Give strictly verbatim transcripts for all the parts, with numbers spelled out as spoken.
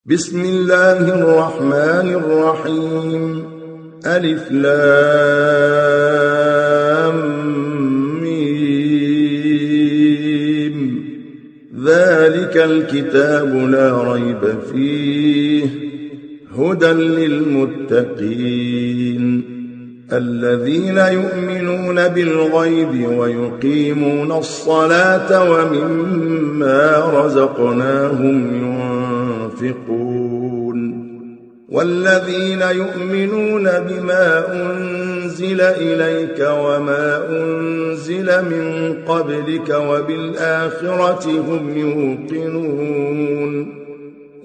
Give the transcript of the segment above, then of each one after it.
بسم الله الرحمن الرحيم. ألف لام ميم. ذلك الكتاب لا ريب فيه هدى للمتقين الذين يؤمنون بالغيب ويقيمون الصلاة ومما رزقناهم ينفقون والذين يؤمنون بما أنزل إليك وما أنزل من قبلك وبالآخرة هم يوقنون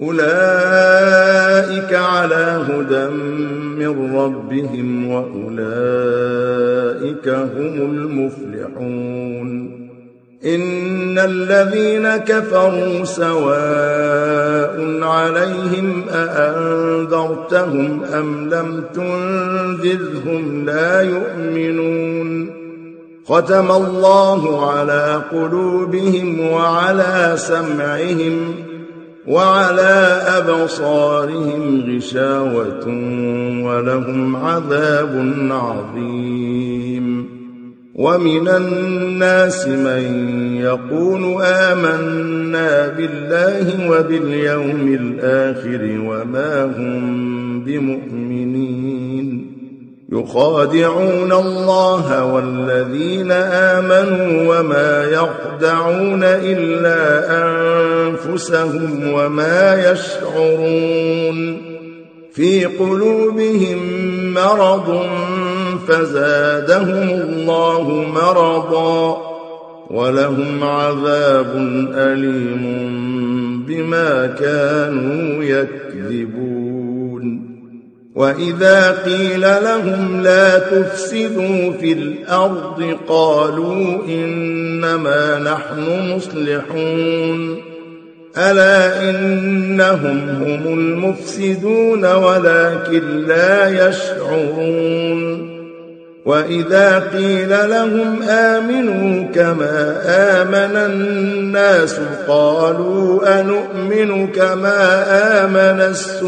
أولئك على هدى من ربهم وأولئك هم المفلحون. إن الذين كفروا سواء عليهم أأنذرتهم أم لم تنذرهم لا يؤمنون. ختم الله على قلوبهم وعلى سمعهم وعلى أبصارهم غشاوة ولهم عذاب عظيم. ومن الناس من يقول آمنا بالله وباليوم الآخر وما هم بمؤمنين يخادعون الله والذين آمنوا وما يخدعون إلا أنفسهم وما يشعرون. في قلوبهم مرض فزادهم الله مرضا ولهم عذاب أليم بما كانوا يكذبون. وإذا قيل لهم لا تفسدوا في الأرض قالوا إنما نحن مصلحون ألا إنهم هم المفسدون ولكن لا يشعرون. وإذا قيل لهم آمنوا كما آمن الناس قالوا أنؤمن كما آمن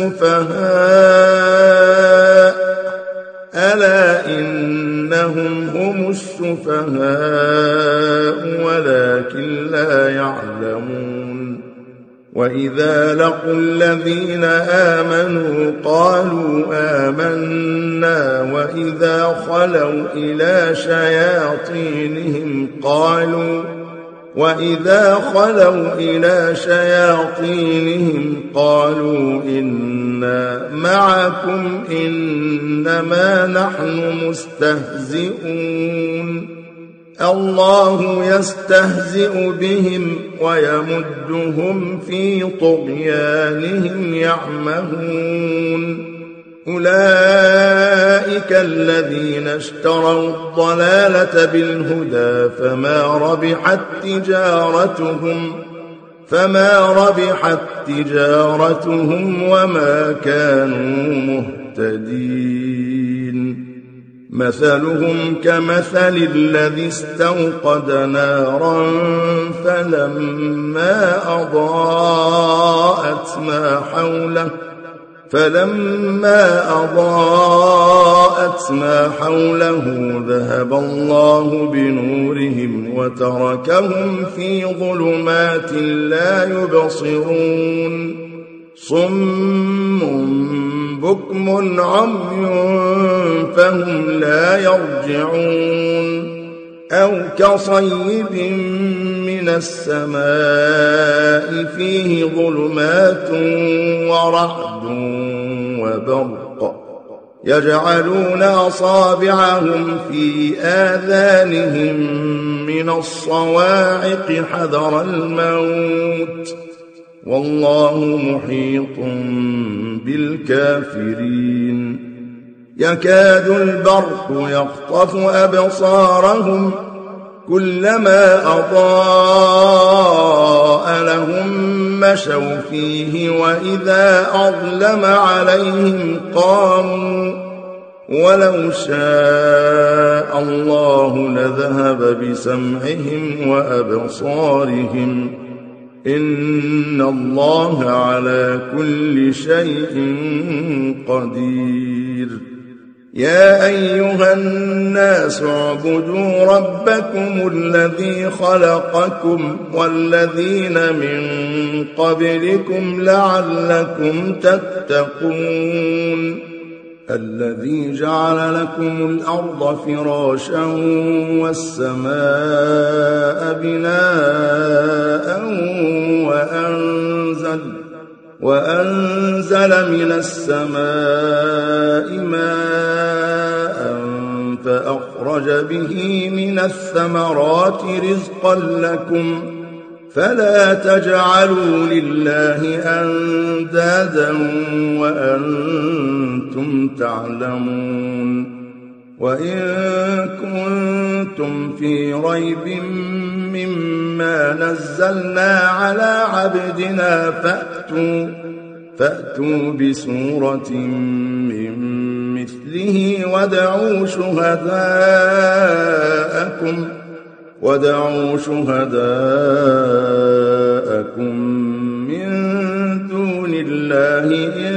السفهاء ألا إنهم هم السفهاء ولكن لا يعلمون. وإذا لقوا الذين آمنوا قالوا آمنا وإذا خلوا إلى شياطينهم قالوا وإذا خلوا إلى شياطينهم قالوا إنا معكم إنما نحن مستهزئون. الله يستهزئ بهم ويمدهم في طغيانهم يعمهون. أولئك الذين اشتروا الضلالة بالهدى فما ربحت تجارتهم فما ربحت تجارتهم وما كانوا مهتدين. مثلهم كمثل الذي استوقد نارا فلما أضاءت ما حوله فلما أضاءت ما حوله ذهب الله بنورهم وتركهم في ظلمات لا يبصرون. صم بكم عمي فهم لا يرجعون. أو كصيب من السماء فيه ظلمات ورعد وبرق يجعلون أصابعهم في آذانهم من الصواعق حذر الموت والله محيط بالكافرين. يكاد البرق يخطف أبصارهم كلما أضاء لهم مشوا فيه وإذا أظلم عليهم قاموا ولو شاء الله لذهب بسمعهم وأبصارهم إن الله على كل شيء قدير. يا أيها الناس اعبدوا ربكم الذي خلقكم والذين من قبلكم لعلكم تتقون. الذي جعل لكم الأرض فراشا والسماء بناء وأنزل, وأنزل من السماء ماء فأخرج به من الثمرات رزقا لكم فلا تجعلوا لله أندادا وأنتم تعلمون. وإن كنتم في ريب مما نزلنا على عبدنا فأتوا, فأتوا بسورة من مثله وادعوا شهداءكم وادعوا شهداءكم من دون الله إن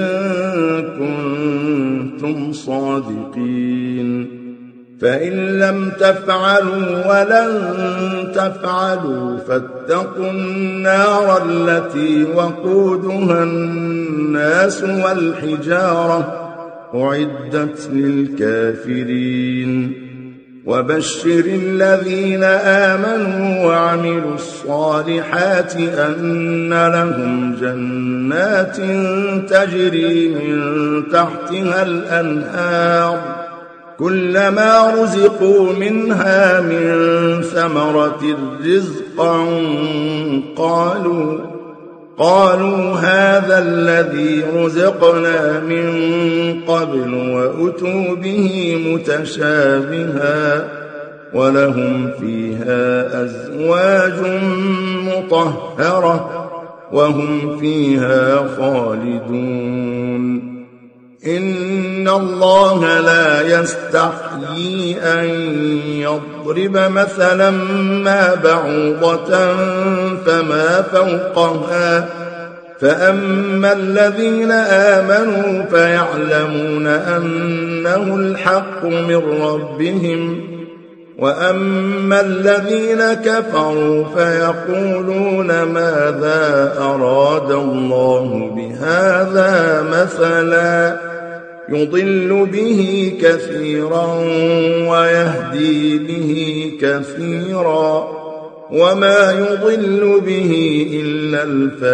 كنتم صادقين. فإن لم تفعلوا ولن تفعلوا فاتقوا النار التي وقودها الناس والحجارة أعدت للكافرين. وبشر الذين آمنوا وعملوا الصالحات أن لهم جنات تجري من تحتها الأنهار كلما رزقوا منها من ثمرة رزقا قالوا قالوا هذا الذي رزقنا من قبل وأتوا به متشابها ولهم فيها أزواج مطهرة وهم فيها خالدون. إن الله لا يستحيي أن يضرب مثلا ما بعوضة فما فوقها فأما الذين آمنوا فيعلمون أنه الحق من ربهم وأما الذين كفروا فيقولون ماذا أراد الله بهذا مثلا يضل به كثيرا ويهدي به كثيرا وما يضل به إلا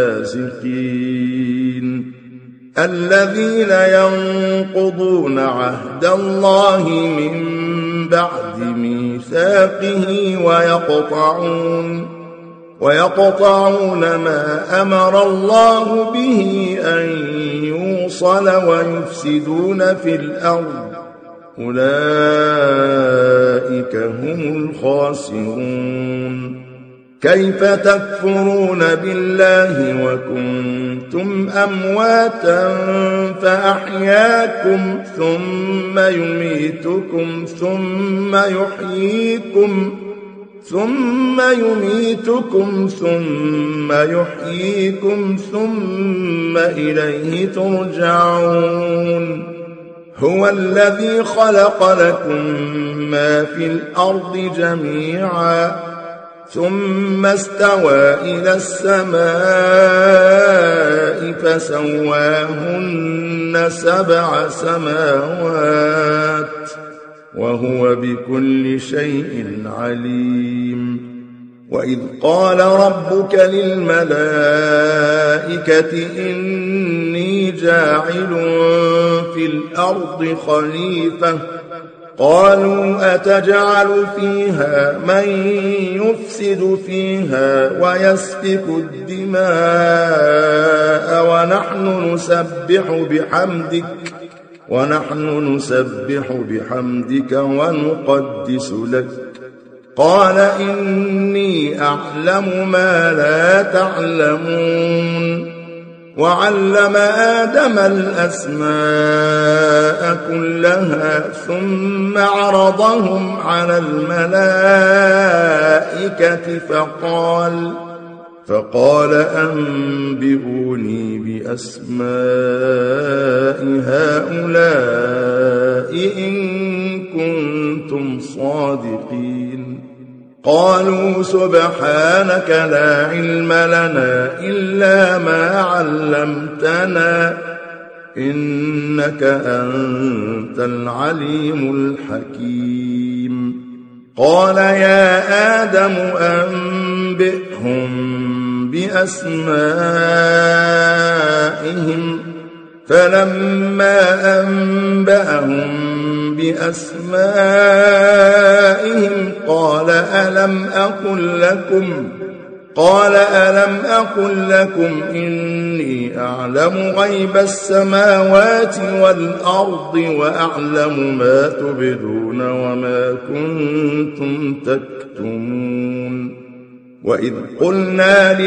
الفاسقين الذين ينقضون عهد الله من بعد ميثاقه ويقطعون ويقطعون ما أمر الله به أن يوصل ويفسدون في الأرض أولئك هم الخاسرون. كيف تكفرون بالله وكنتم أمواتا فأحياكم ثم يميتكم ثم يحييكم ثم يميتكم ثم يحييكم ثم إليه ترجعون. هو الذي خلق لكم ما في الأرض جميعا ثم استوى إلى السماء فسواهن سبع سماوات وهو بكل شيء عليم. وإذ قال ربك للملائكة إني جاعل في الأرض خليفة قالوا أتجعل فيها من يفسد فيها ويسفك الدماء ونحن نسبح بحمدك ونحن نسبح بحمدك ونقدس لك قال إني أعلم ما لا تعلمون. وعلم آدم الأسماء كلها ثم عرضهم على الملائكة فقال فقال أنبئوني بأسماء هؤلاء إن كنتم صادقين. قالوا سبحانك لا علم لنا إلا ما علمتنا إنك أنت العليم الحكيم. قال يا آدم أنبئهم بأسمائهم. فلما أنبأهم بأسمائهم قال ألم أقل لكم قال ألم أقل لكم إني أعلم غيب السماوات والأرض وأعلم ما تبدون وما كنتم تكتمون. وإذ قلنا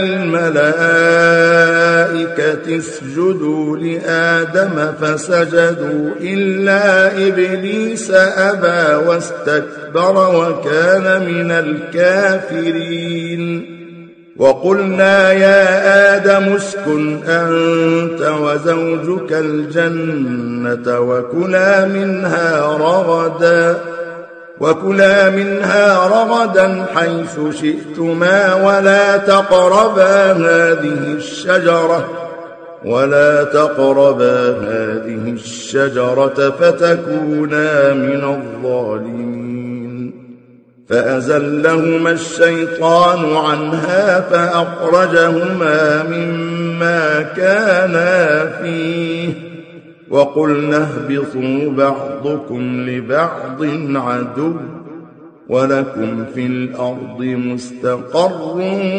للملائكة اسجدوا لآدم فسجدوا إلا إبليس أبى واستكبر وكان من الكافرين. وقلنا يا آدم اسكن أنت وزوجك الجنة وكلا منها رغدا وكلا منها رغدا حيث شئتما ولا تقربا هذه الشجرة ولا تقربا هذه الشجرة فتكونا من الظالمين. فأزلهما الشيطان عنها فأخرجهما مما كانا فيه وقلنا اهبطوا بعضكم لبعض عدو ولكم في الأرض مستقر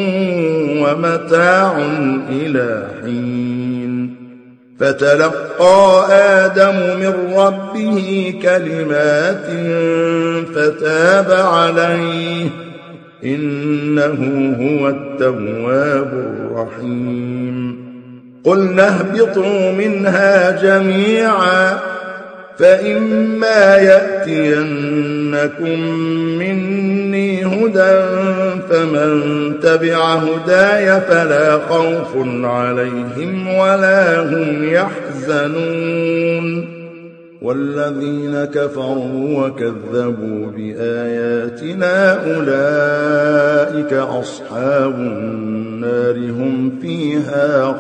ومتاع إلى حين. فتلقى آدم من ربه كلمات فتاب عليه إنه هو التواب الرحيم. قلنا اهبطوا منها جميعا فإما يأتينكم مني هدى فمن تبع هداي فلا خوف عليهم ولا هم يحزنون. والذين كفروا وكذبوا بآياتنا أولئك أصحاب النار هم فيها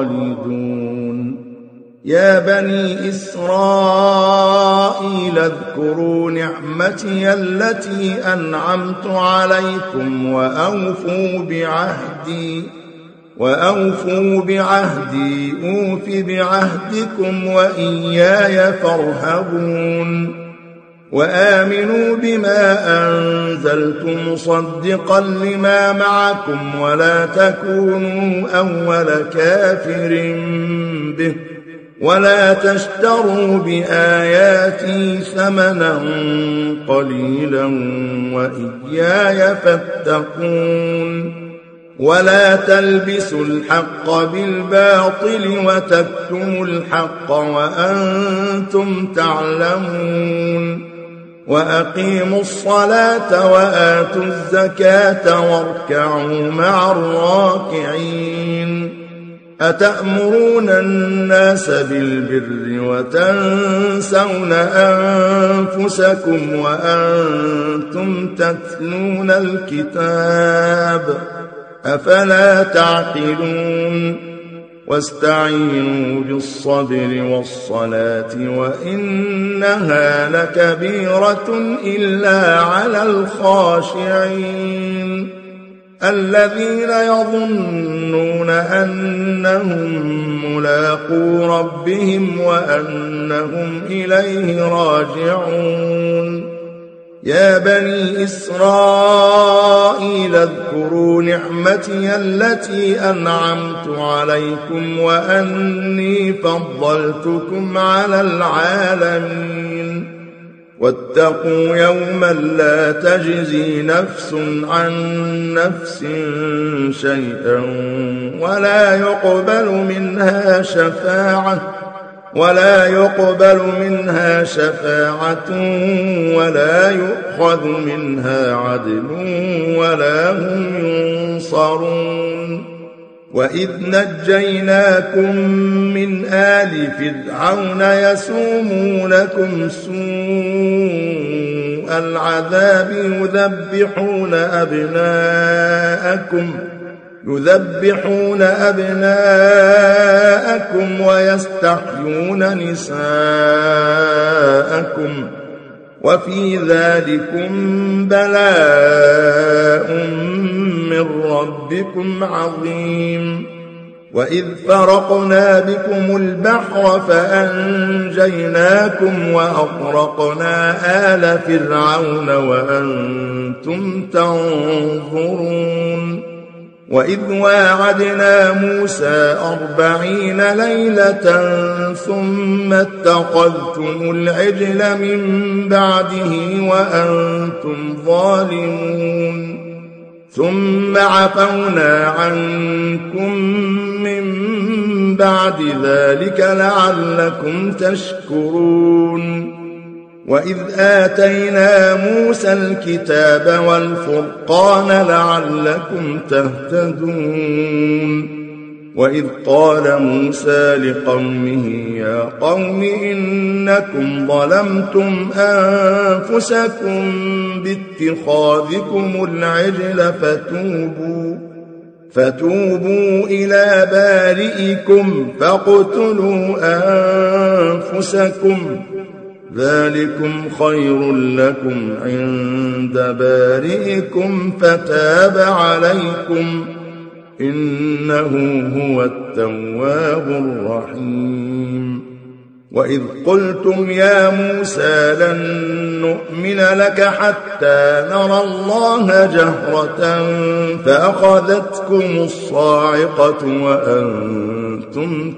خالدون. يا بني إسرائيل اذكروا نعمتي التي أنعمت عليكم وأوفوا بعهدي وأوفوا بعهدي أوف بعهدكم وإياي فارهبون. وآمنوا بما أنزلت مصدقا لما معكم ولا تكونوا أول كافر به ولا تشتروا بآياتي ثمنا قليلا وإياي فاتقون. ولا تلبسوا الحق بالباطل وتكتموا الحق وأنتم تعلمون. وأقيموا الصلاة وآتوا الزكاة واركعوا مع الراكعين. أتأمرون الناس بالبر وتنسون أنفسكم وأنتم تتلون الكتاب أفلا تعقلون. واستعينوا بالصبر والصلاة وإنها لكبيرة إلا على الخاشعين الذين يظنون أنهم ملاقو ربهم وأنهم إليه راجعون. يا بني إسرائيل اذكروا نعمتي التي أنعمت عليكم وأني فضلتكم على العالمين. واتقوا يوما لا تجزي نفس عن نفس شيئا ولا يقبل منها شفاعة ولا يقبل منها شفاعة ولا يؤخذ منها عدل ولا هم ينصرون. وإذ نجيناكم من آل فرعون يسومونكم سوء العذاب يذبحون أبناءكم يذبحون أبناءكم ويستحيون نساءكم وفي ذلكم بلاء من ربكم عظيم. وإذ فرقنا بكم البحر فأنجيناكم وأغرقنا آل فرعون وأنتم تنظرون. وإذ واعدنا موسى أربعين ليلة ثم اتخذتم العجل من بعده وأنتم ظالمون ثم عفونا عنكم من بعد ذلك لعلكم تشكرون. وإذ آتينا موسى الكتاب والفرقان لعلكم تهتدون. وإذ قال موسى لقومه يا قوم إنكم ظلمتم أنفسكم باتخاذكم العجل فتوبوا فتوبوا إلى بارئكم فاقتلوا أنفسكم ذلكم خير لكم عند بارئكم فتاب عليكم إنه هو التواب الرحيم. وإذ قلتم يا موسى لن نؤمن لك حتى نرى الله جهرة فأخذتكم الصاعقة وأنتم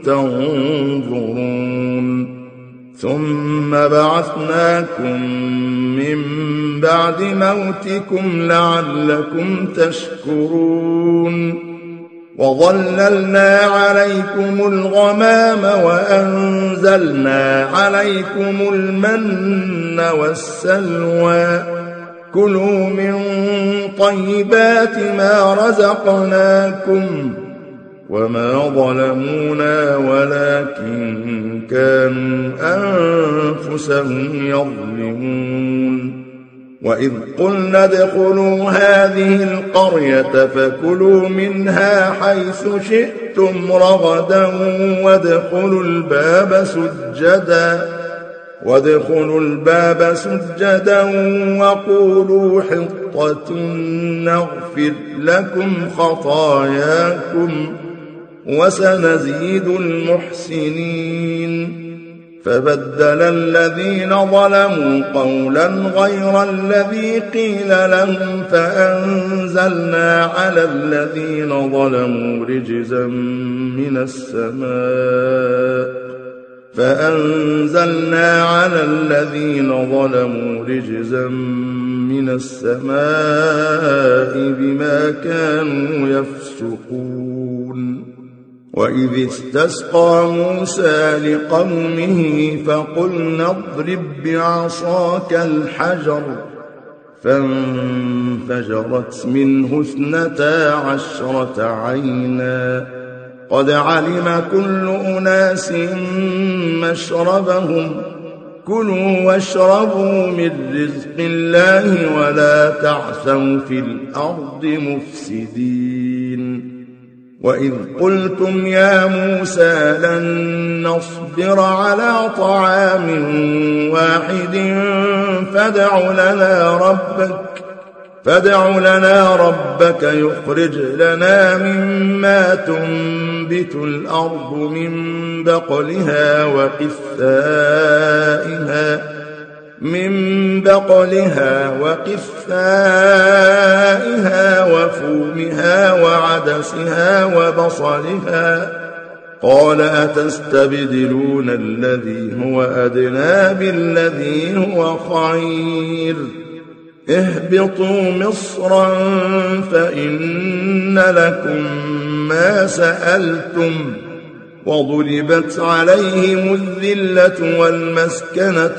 تنظرون ثم بعثناكم من بعد موتكم لعلكم تشكرون. وظللنا عليكم الغمام وأنزلنا عليكم المن والسلوى كلوا من طيبات ما رزقناكم وما ظلمونا ولكن كانوا أنفسهم يظلمون. وإذ قلنا ادخلوا هذه القرية فكلوا منها حيث شئتم رغدا وادخلوا الباب سجدا وادخلوا الباب سجدا وقولوا حطة نغفر لكم خطاياكم وسنزيد المحسنين. فبدل الذين ظلموا قولا غير الذي قيل لهم فأنزلنا على الذين ظلموا رجزا من السماء فأنزلنا على الذين ظلموا رجزا من السماء بما كانوا يفسقون. وإذ استسقى موسى لقومه فقلنا اضرب بعصاك الحجر فانفجرت منه اثنتا عشرة عينا قد علم كل أناس مشربهم كلوا واشربوا من رزق الله ولا تعثوا في الأرض مفسدين. وإذ قلتم يا موسى لن نصبر على طعام واحد فادع لنا ربك فادع لنا ربك يخرج لنا مما تنبت الأرض من بقلها وقثائها من بقلها وقثائها وفومها وعدسها وبصلها قال أتستبدلون الذي هو أدنى بالذي هو خير اهبطوا مصرا فإن لكم ما سألتم وضربت عليهم الذلة والمسكنة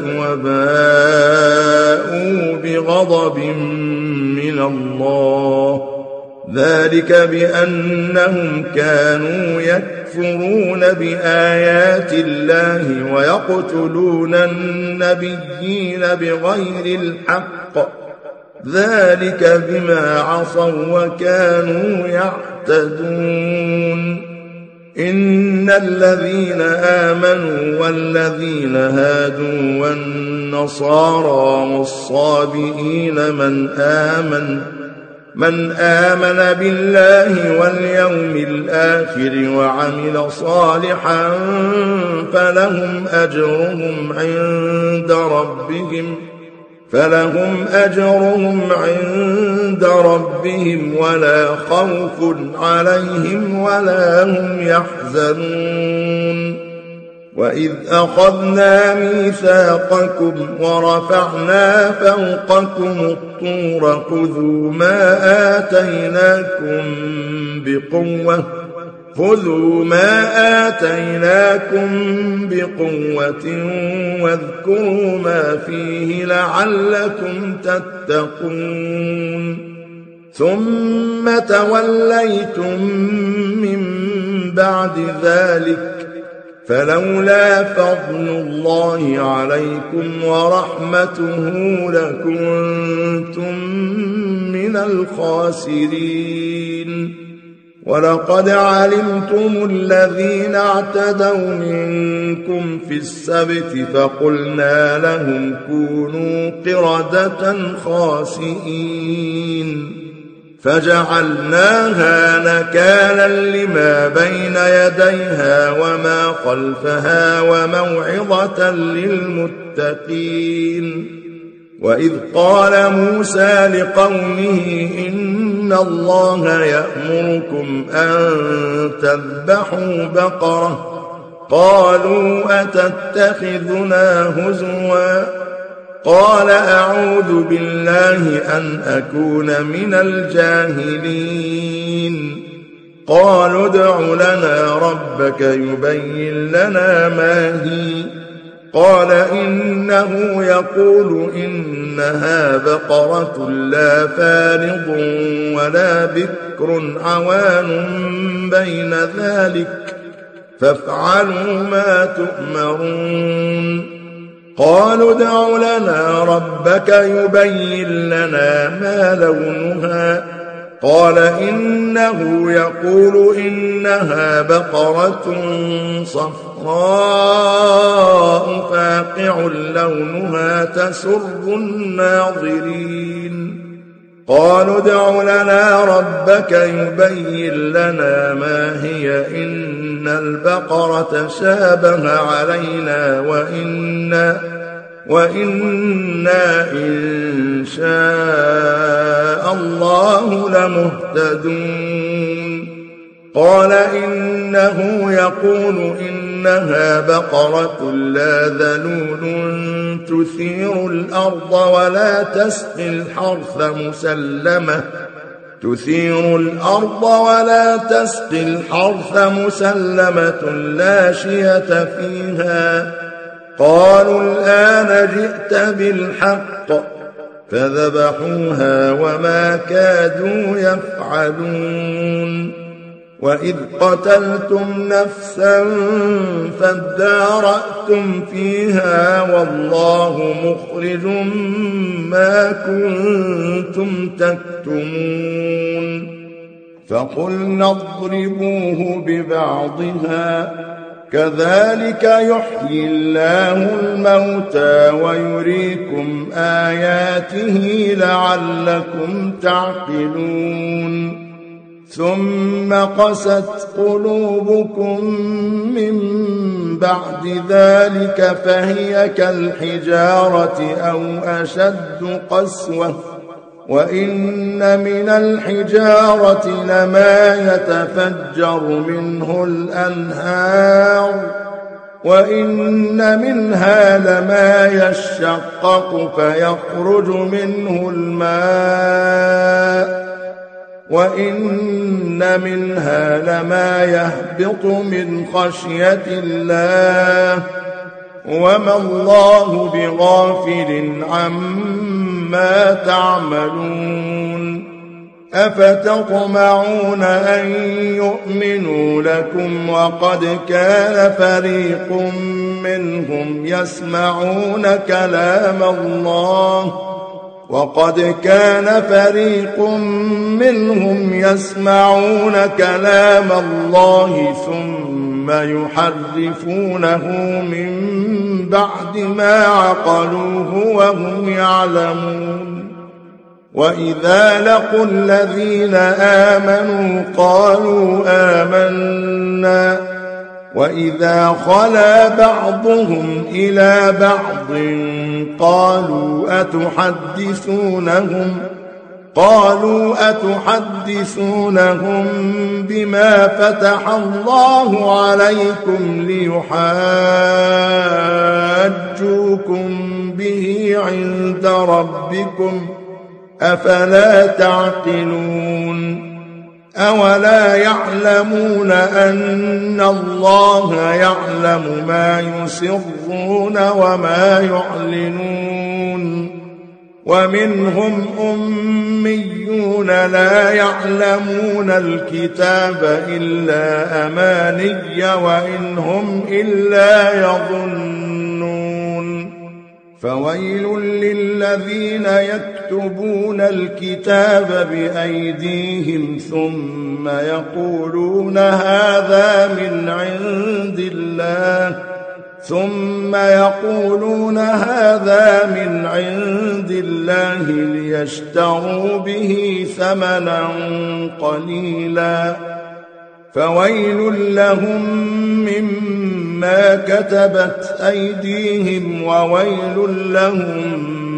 وباءوا بغضب من الله ذلك بأنهم كانوا يكفرون بآيات الله ويقتلون النبيين بغير الحق، ذلك بما عصوا وكانوا يعتدون. إن الذين آمنوا والذين هادوا والنصارى والصابئين من آمن من آمن بالله واليوم الآخر وعمل صالحا فلهم أجرهم عند ربهم فلهم أجرهم عند ربهم ولا خوف عليهم ولا هم يحزنون. وإذ أخذنا ميثاقكم ورفعنا فوقكم الطور خذوا ما آتيناكم بقوة خذوا ما آتيناكم بقوة واذكروا ما فيه لعلكم تتقون. ثم توليتم من بعد ذلك فلولا فضل الله عليكم ورحمته لكنتم من الخاسرين. ولقد علمتم الذين اعتدوا منكم في السبت فقلنا لهم كونوا قردة خاسئين فجعلناها نكالا لما بين يديها وما خلفها وموعظة للمتقين. وإذ قال موسى لقومه إن الله يأمركم أن تذبحوا بقرة قالوا أتتخذنا هزوا قال أعوذ بالله أن أكون من الجاهلين. قالوا ادع لنا ربك يبين لنا ما هي قال إنه يقول إنها بقرة لا فارض ولا بكر عوان بين ذلك فافعلوا ما تؤمرون. قالوا ادع لنا ربك يبين لنا ما لونها قال إنه يقول إنها بقرة صفراء فاقع لونها تسر الناظرين. قالوا ادع لنا ربك يبين لنا ما هي إن البقرة شابه علينا وإنا وإنا إن شاء الله لمهتدون. قال إنه يقول إنها بقرة لا ذلول تثير الأرض ولا تسقي الحرث مسلمة تثير الأرض ولا تسقي الحرث مسلمة لا شية فيها. قالوا الآن جئت بالحق فذبحوها وما كادوا يفعلون. وإذ قتلتم نفسا فادارأتم فيها والله مخرج ما كنتم تكتمون. فقلنا اضربوه ببعضها كذلك يحيي الله الموتى ويريكم آياته لعلكم تعقلون. ثم قست قلوبكم من بعد ذلك فهي كالحجارة أو أشد قسوة وإن من الحجارة لما يتفجر منه الأنهار وإن منها لما يشقق فيخرج منه الماء وإن منها لما يهبط من خشية الله وما الله بغافل عما تعملون. أفتطمعون أن يؤمنوا لكم وقد كان فريق منهم يسمعون كلام الله وقد كان فريق منهم يسمعون كلام الله ثم يحرفونه من بعد ما عقلوه وهم يعلمون وإذا لقوا الذين آمنوا قالوا آمنا وإذا خلا بعضهم إلى بعض قالوا أتحدثونهم قالوا أتحدثونهم بما فتح الله عليكم ليحاجوكم به عند ربكم أفلا تعقلون أولا يعلمون أن الله يعلم ما يسرون وما يعلنون ومنهم أميون لا يعلمون الكتاب إلا أماني وإن هم إلا يظنون فويل للذين يكتبون الكتاب بأيديهم ثم يقولون هذا من عند الله ثم يقولون هذا من عند الله ليشتروا به ثمنا قليلا فويل لهم مما كتبت أيديهم وويل لهم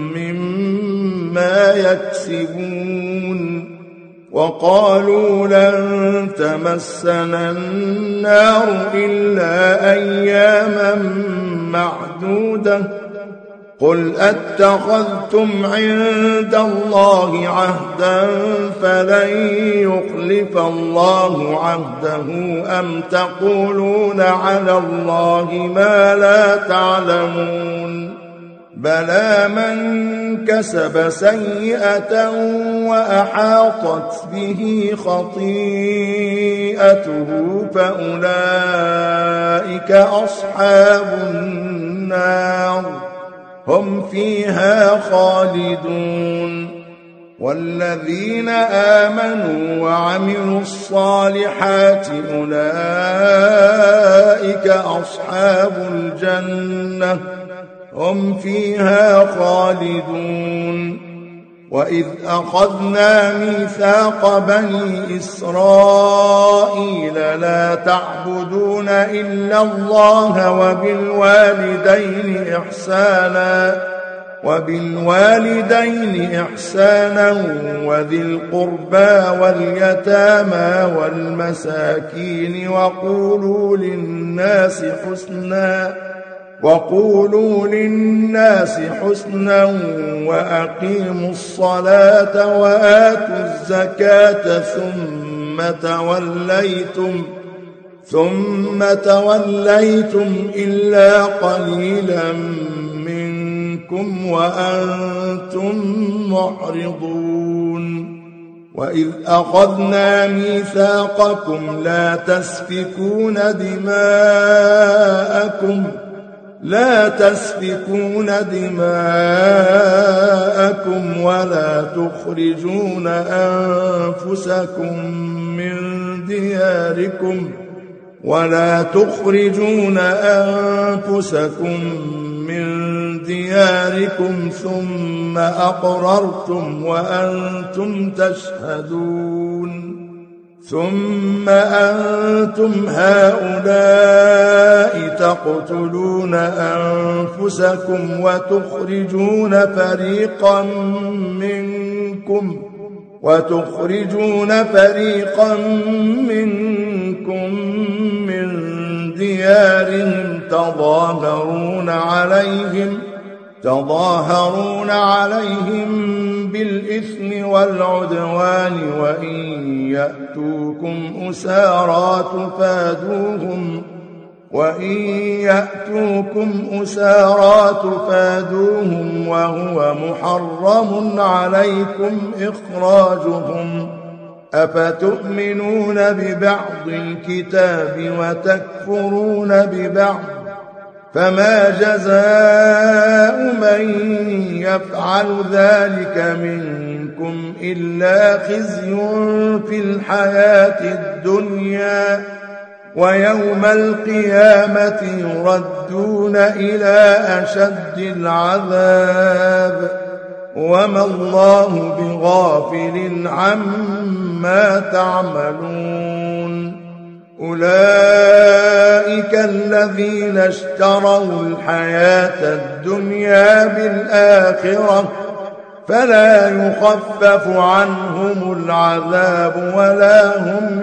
مما يكسبون وقالوا لن تمسنا النار إلا أياما معدودة قل أتخذتم عند الله عهدا فلن يخلف الله عهده أم تقولون على الله ما لا تعلمون بلى من كسب سيئة وأحاطت به خطيئته فأولئك أصحاب النار هم فيها خالدون والذين آمنوا وعملوا الصالحات أولئك أصحاب الجنة هم فيها خالدون وإذ أخذنا ميثاق بني إسرائيل لا تعبدون إلا الله وبالوالدين إحسانا وبالوالدين إحسانا وذي القربى واليتامى والمساكين وقولوا للناس حسنا وقولوا للناس حسنا وأقيموا الصلاة وآتوا الزكاة ثم توليتم ثم توليتم إلا قليلا منكم وأنتم معرضون وإذ أخذنا ميثاقكم لا تسفكون دماءكم لا تسفكون دماءكم ولا تخرجون أنفسكم من دياركم ولا تخرجون أنفسكم من دياركم ثم أقررتم وأنتم تشهدون ثم أنتم هؤلاء تقتلون أنفسكم وتخرجون فريقا منكم وتخرجون فريقا منكم من ديارهم تظاهرون عليهم تظاهرون عليهم بالإثم والعدوان وإن يأتوكم أسارى تفادوهم وإن يأتوكم أسارى تفادوهم وهو محرم عليكم إخراجهم أفتؤمنون ببعض الكتاب وتكفرون ببعض فما جزاء من يفعل ذلك منكم إلا خزي في الحياة الدنيا ويوم القيامة يردون إلى أشد العذاب وما الله بغافل عما تعملون أولئك الذين اشتروا الحياة الدنيا بالآخرة فلا يخفف عنهم العذاب ولا هم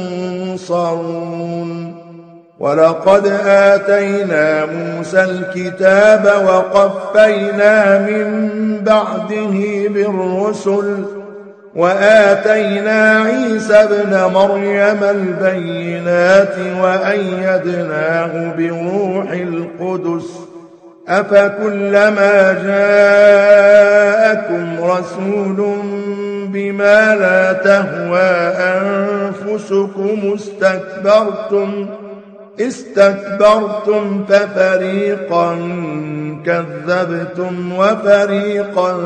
ينصرون ولقد آتينا موسى الكتاب وقفينا من بعده بالرسل وآتينا عيسى ابن مريم البينات وأيدناه بروح القدس أفكلما جاءكم رسول بما لا تهوى أنفسكم استكبرتم استكبرتم ففريقا كذبتم وفريقا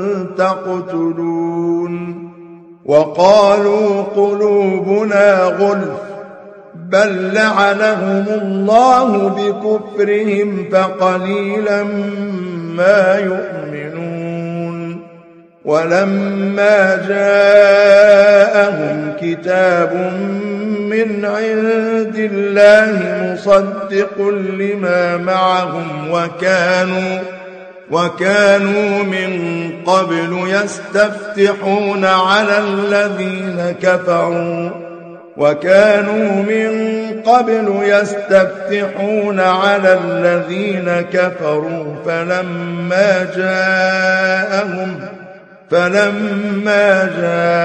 تقتلون وقالوا قلوبنا غلف بل لعنهم الله بكفرهم فقليلا ما يؤمنون ولما جاءهم كتاب من عند الله مصدق لما معهم وكانوا وكانوا من قبل يستفتحون على الذين كفروا وكانوا من قبل يستفتحون على الذين كفروا فلما جاءهم فلما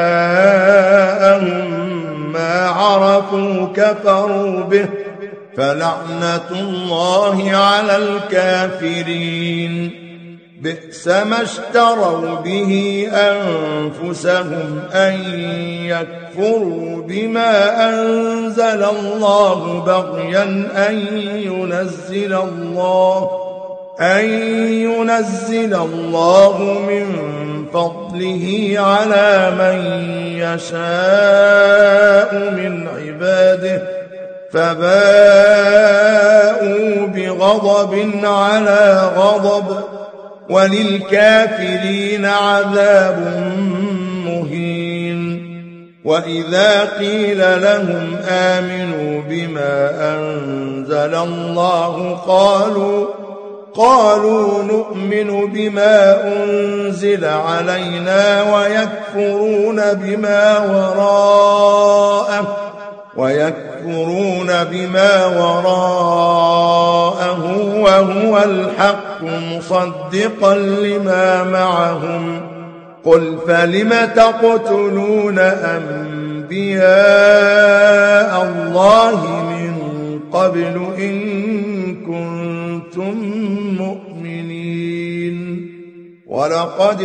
جاءهم ما عرفوا كفروا به فلعنة الله على الكافرين بئس ما اشتروا به أنفسهم أن يكفروا بما أنزل الله بغيا أن ينزل الله أن ينزل الله من فضله على من يشاء من عباده فباءوا بغضب على غضب وللكافرين عذاب مهين وإذا قيل لهم آمنوا بما أنزل الله قالوا قالوا نؤمن بما أنزل علينا ويكفرون بما وراءه ويكفرون بما وراءه وهو الحق مصدقا لما معهم قل فلم تقتلون أنبياء الله من قبل إن كنتم مؤمنين ولقد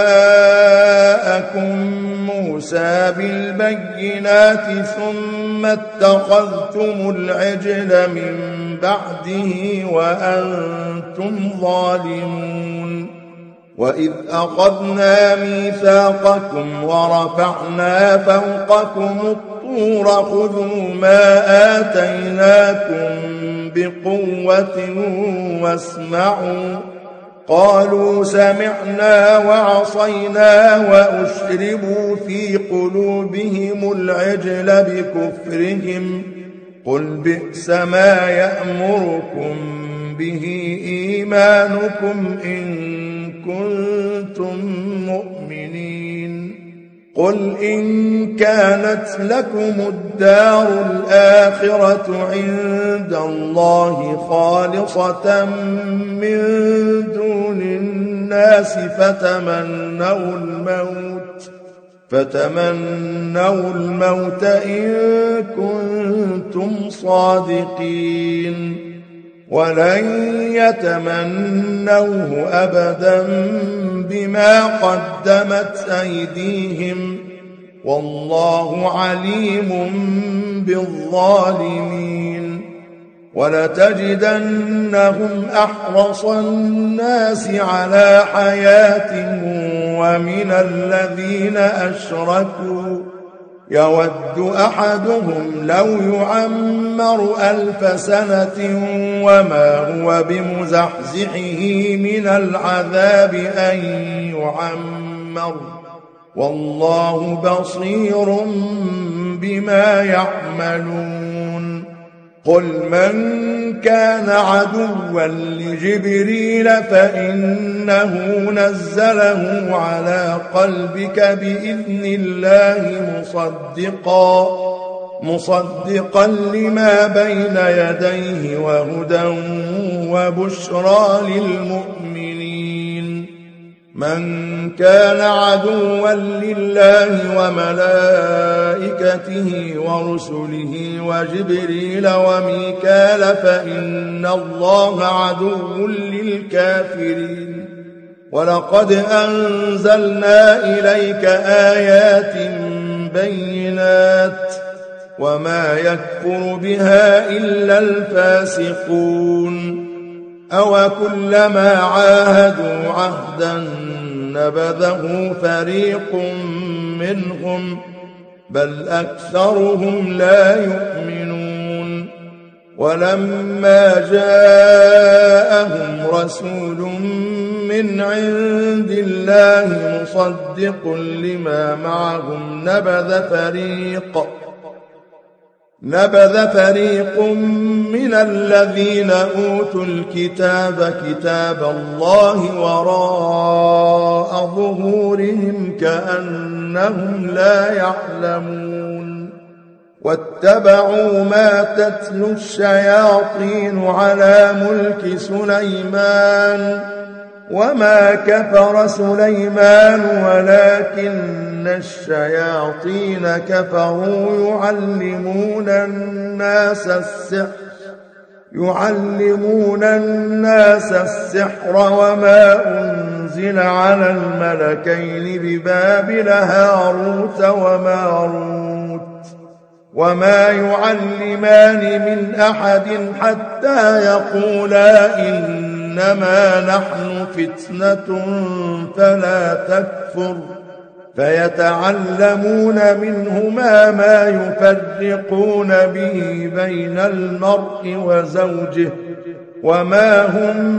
جاءكم موسى بالبينات ثم اتخذتم العجل من بعده وأنتم ظالمون وإذ أخذنا ميثاقكم ورفعنا فوقكم الطور خذوا ما آتيناكم بقوة واسمعوا قالوا سمعنا وعصينا وأشربوا في قلوبهم العجل بكفرهم قل بئس ما يأمركم به إيمانكم إن كنتم مؤمنين قل إن كانت لكم الدار الآخرة عند الله خالصة من دون الناس فتمنوا الموت فتمنوا الموت إن كنتم صادقين ولن يتمنوه أبدا بما قدمت أيديهم والله عليم بالظالمين. ولتجدنهم أحرص الناس على حياة ومن الذين أشركوا يود أحدهم لو يعمر ألف سنة وما هو بمزحزحه من العذاب أن يعمر والله بصير بما يعملون. قل من كان عدوا لجبريل فإنه نزله على قلبك بإذن الله مصدقا مصدقا لما بين يديه وهدى وبشرى للمؤمنين. من كان عدوا لله وملائكته ورسله وجبريل وميكال فإن الله عدو للكافرين. ولقد أنزلنا إليك آيات بينات وما يكفر بها إلا الفاسقون. أو كلما عاهدوا عهدا نبذه فريق منهم بل أكثرهم لا يؤمنون. ولما جاءهم رسول من عند الله مصدق لما معهم نبذ فريق نبذ فريق من الذين أوتوا الكتاب كتاب الله وراء ظهورهم كأنهم لا يعلمون. واتبعوا ما تتلو الشياطين على ملك سليمان وما كفر سليمان ولكن الشياطين كفروا يعلمون الناس السحر يعلمون الناس السحر وما أنزل على الملكين ببابل هاروت وماروت وما يعلمان من أحد حتى يقولا إنما نحن فتنة فلا تكفر فيتعلمون منهما ما يفرقون به بين المرء وزوجه وما هم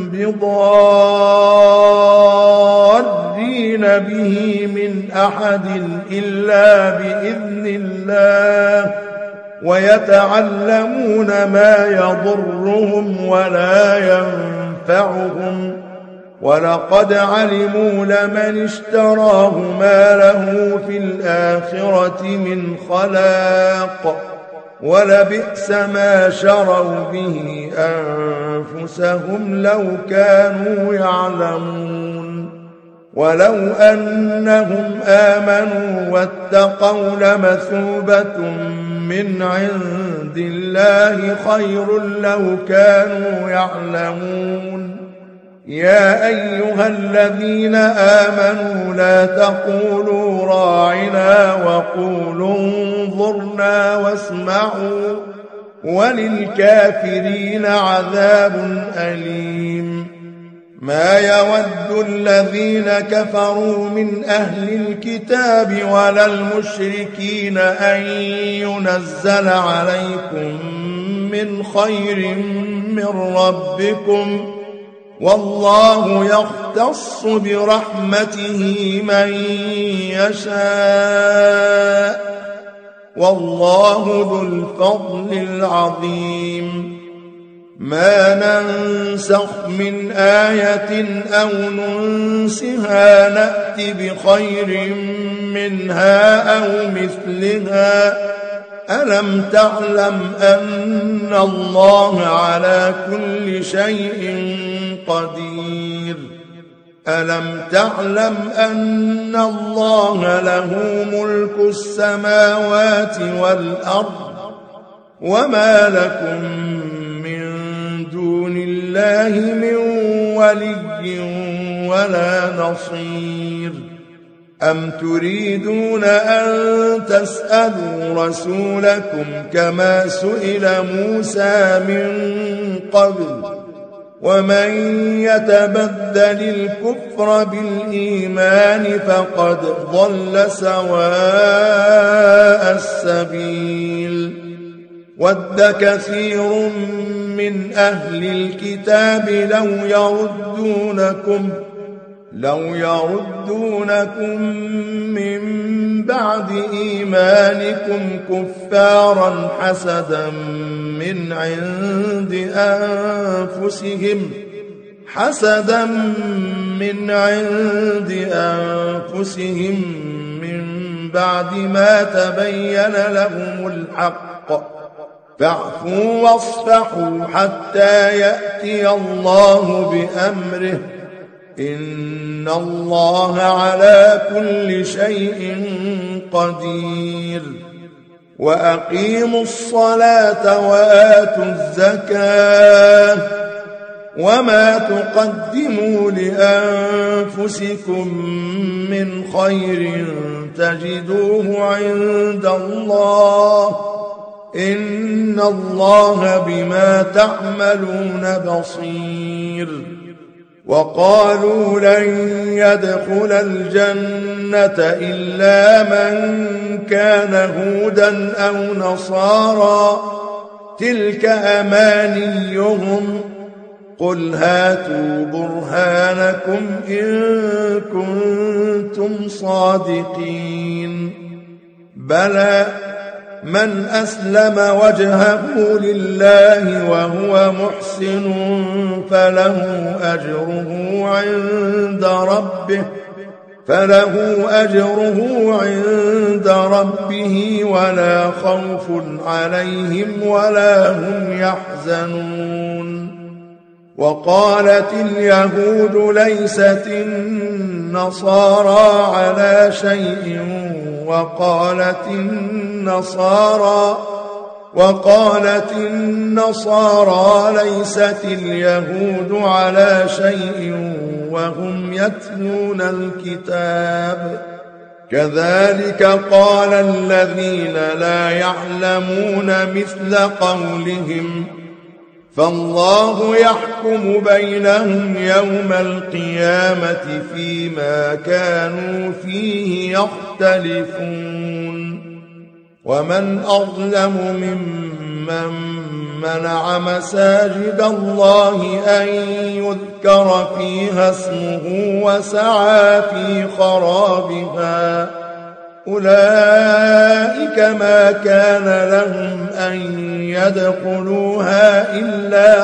بضارين به من أحد إلا بإذن الله ويتعلمون ما يضرهم ولا ينفعهم ولقد علموا لمن اشتراه ما له في الآخرة من خلاق ولبئس ما شروا به أنفسهم لو كانوا يعلمون. ولو أنهم آمنوا واتقوا لمثوبة من عند الله خير لو كانوا يعلمون. يا أيها الذين آمنوا لا تقولوا راعنا وقولوا انظرنا واسمعوا وللكافرين عذاب أليم. ما يود الذين كفروا من أهل الكتاب ولا المشركين أن ينزل عليكم من خير من ربكم والله يختص برحمته من يشاء والله ذو الفضل العظيم. ما ننسخ من آية أو ننسها نأت بخير منها أو مثلها ألم تعلم أن الله على كل شيء قدير. ألم تعلم أن الله له ملك السماوات والأرض وما لكم من دون الله من ولي ولا نصير. أم تريدون أن تسألوا رسولكم كما سئل موسى من قبل ومن يتبدل الكفر بالإيمان فقد ضل سواء السبيل ود كثير من أهل الكتاب لو يردونكم لو يردونكم من بعد إيمانكم كفارا حسدا من عند أنفسهم حسدا من عند أنفسهم من بعد ما تبين لهم الحق فاعفوا واصفحوا حتى يأتي الله بأمره إن الله على كل شيء قدير وأقيموا الصلاة وآتوا الزكاة وما تقدموا لأنفسكم من خير تجدوه عند الله إن الله بما تعملون بصير وقالوا لن يدخل الجنة إلا من كان هودا أو نصارى تلك أمانيهم قل هاتوا برهانكم إن كنتم صادقين بلى من أسلم وجهه لله وهو محسن فله أجره عند ربه فله أجره عند ربه ولا خوف عليهم ولا هم يحزنون وقالت اليهود ليست النصارى على شيء وقالت النصارى وقالت النصارى ليست اليهود على شيء وهم يتلون الكتاب كذلك قال الذين لا يعلمون مثل قولهم فالله يحكم بينهم يوم القيامة فيما كانوا فيه يختلفون ومن أظلم ممن منع مساجد الله أن يذكر فيها اسمه وسعى في خرابها أولئك ما كان لهم أن يدخلوها إلا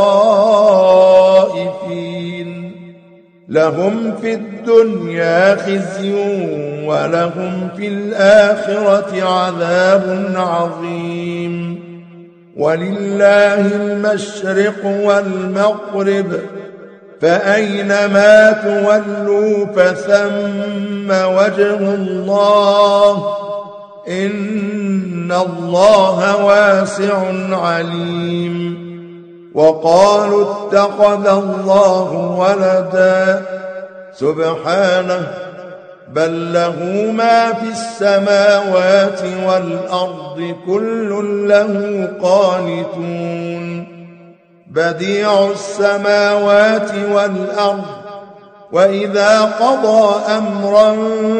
خائفين لهم في الدنيا خزي ولهم في الآخرة عذاب عظيم ولله المشرق والمغرب فأينما تولوا فثم وجه الله إن الله واسع عليم وقالوا اتخذ الله ولدا سبحانه بل له ما في السماوات والأرض كل له قانتون بديع السماوات والأرض وإذا قضى أمرا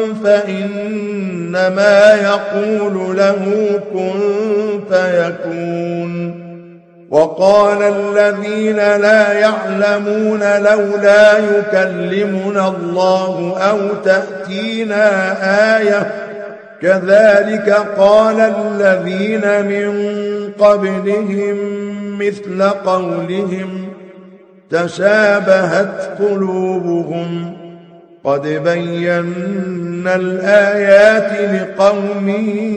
فإنما يقول له كن فيكون وقال الذين لا يعلمون لولا يكلمنا الله أو تأتينا آية كذلك قال الذين من قبلهم مثل قولهم تشابهت قلوبهم قد بينا الآيات لقوم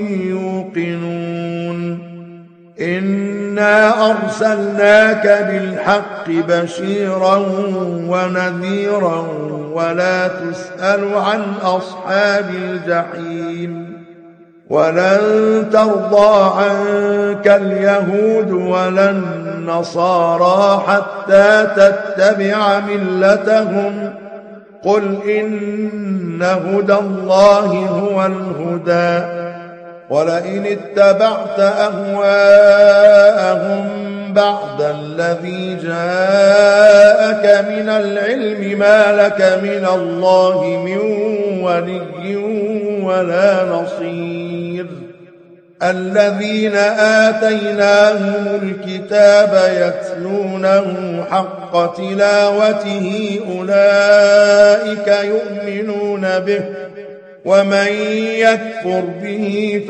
يوقنون إنا أرسلناك بالحق بشيرا ونذيرا ولا تسأل عن أصحاب الجحيم ولن ترضى عنك اليهود ولا النصارى حتى تتبع ملتهم قل إن هدى الله هو الهدى ولئن اتبعت أهواءهم بعد الذي جاءك من العلم ما لك من الله من ولي ولا نصير الذين آتيناهم الكتاب يتلونه حق تلاوته أولئك يؤمنون به ومن يكفر به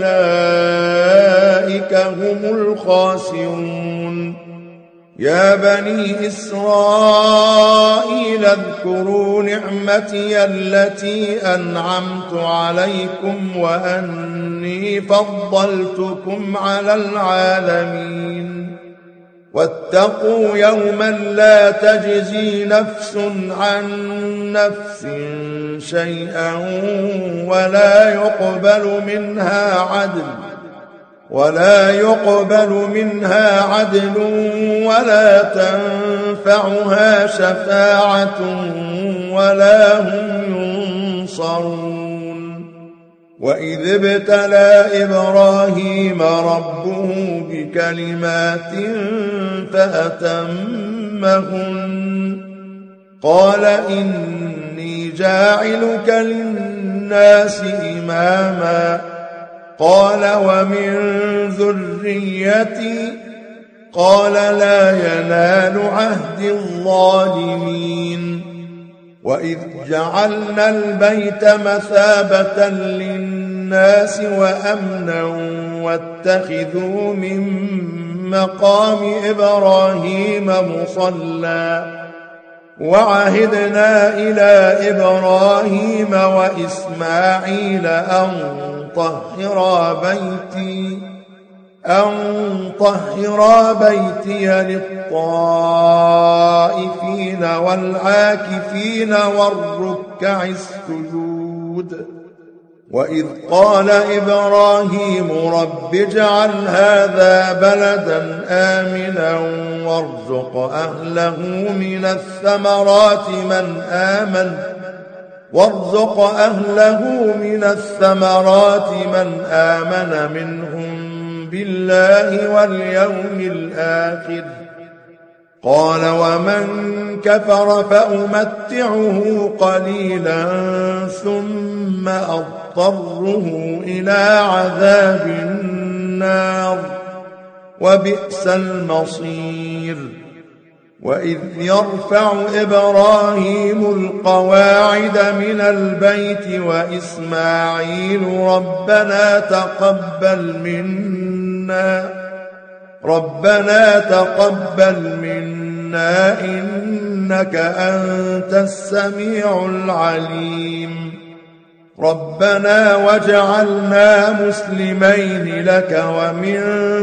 فأولئك هم الخاسرون يا بني إسرائيل اذكروا نعمتي التي أنعمت عليكم وأني فضلتكم على العالمين واتقوا يوما لا تجزي نفس عن نفس شيئا ولا يقبل منها عدل ولا يقبل منها عدل ولا تنفعها شفاعة ولا هم ينصرون وإذ ابتلى إبراهيم ربه بكلمات فأتمهن قال إني جاعلك للناس إماما قال ومن ذريتي قال لا ينال عهد الظالمين وإذ جعلنا البيت مثابة للناس وأمنا واتخذوا من مقام إبراهيم مصلى وعهدنا إلى إبراهيم وإسماعيل أن طهرا بيتي أن طهرا بيتي للطائفين والعاكفين والركع السجود وإذ قال إبراهيم رب اجعل هذا بلدا آمنا وارزق أهله من الثمرات من آمن وارزق أهله من الثمرات من آمن منهم بالله واليوم الآخر قال ومن كفر فأمتعه قليلا ثم أضطره إلى عذاب النار وبئس المصير وإذ يرفع إبراهيم القواعد من البيت وإسماعيل ربنا تقبل منا ربنا تقبل منا إنك أنت السميع العليم ربنا واجعلنا مسلمين لك ومن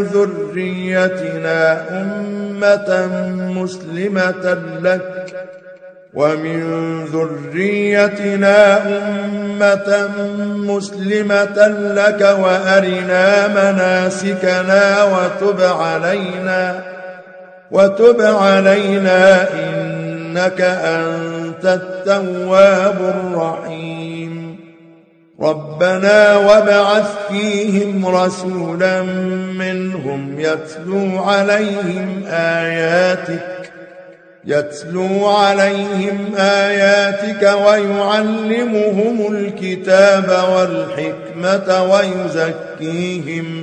ذريتنا أمة مسلمة لك ومن ذريتنا أمة مسلمة لك وأرنا مناسكنا وتب علينا وتب علينا إنك أنت التواب الرحيم ربنا وابعث فيهم رسولا منهم يتلو عليهم آياتك يتلو عليهم آياتك ويعلمهم الكتاب والحكمة ويزكيهم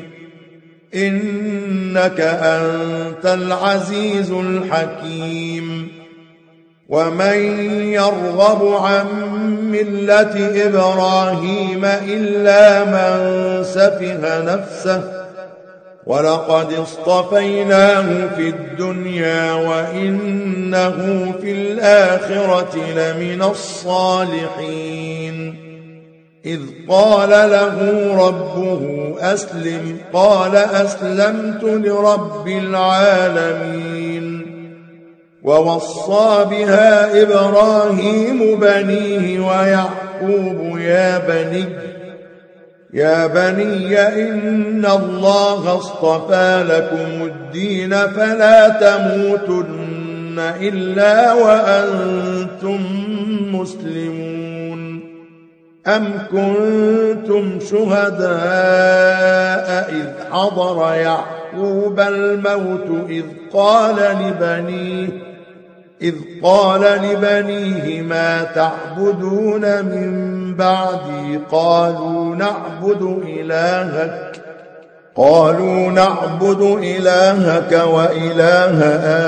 إنك أنت العزيز الحكيم ومن يرغب عن ملة إبراهيم إلا من سفه نفسه ولقد اصطفيناه في الدنيا وإنه في الآخرة لمن الصالحين إذ قال له ربه أسلم قال أسلمت لرب العالمين ووصى بها إبراهيم بنيه ويعقوب يا بني يا بني إن الله اصطفى لكم الدين فلا تموتن إلا وأنتم مسلمون أم كنتم شهداء إذ حضر يعقوب الموت إذ قال لبنيه إذ قال لبنيه ما تعبدون من بعدي قالوا نعبد إلهك قالوا نعبد إلهك وإله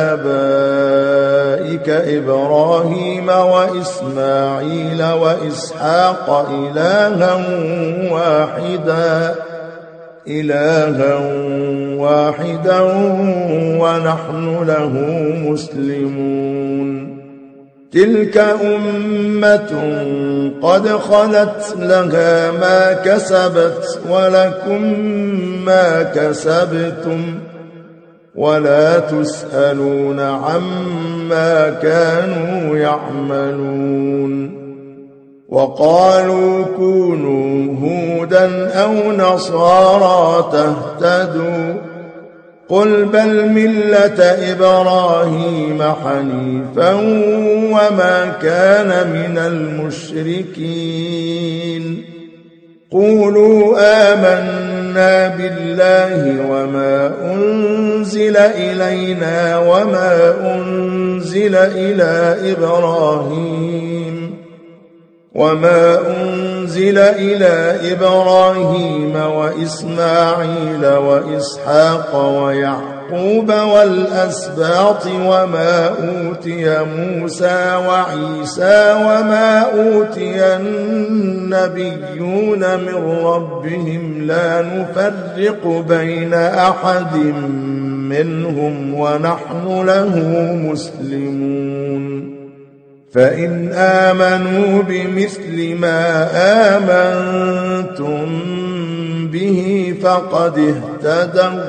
آبائك إبراهيم وإسماعيل وإسحاق إلها واحدا إلها واحدا ونحن له مسلمون تلك أمة قد خلت لها ما كسبت ولكم ما كسبتم ولا تسألون عما كانوا يعملون وقالوا كونوا هودا أو نصارى تهتدوا قل بل ملة إبراهيم حنيفا وما كان من المشركين قولوا آمنا بالله وما أنزل إلينا وما أنزل إلى إبراهيم وما أنزل إلى إبراهيم وإسماعيل وإسحاق ويعقوب والأسباط وما أوتي موسى وعيسى وما أوتي النبيون من ربهم لا نفرق بين أحد منهم ونحن له مسلمون فإن آمنوا بمثل ما آمنتم به فقد اهتدوا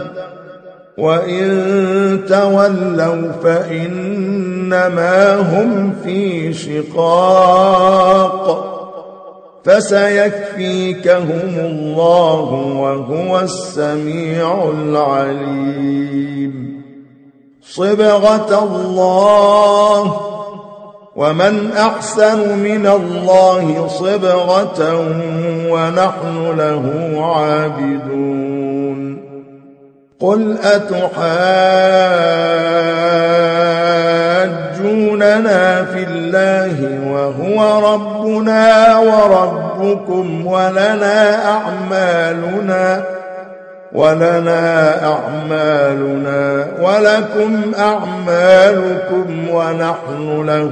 وإن تولوا فإنما هم في شقاق فسيكفيكهم الله وهو السميع العليم صبغة الله ومن أحسن من الله صبغة ونحن له عابدون قل أتحاجوننا في الله وهو ربنا وربكم ولنا أعمالنا ولنا أعمالنا ولكم أعمالكم ونحن له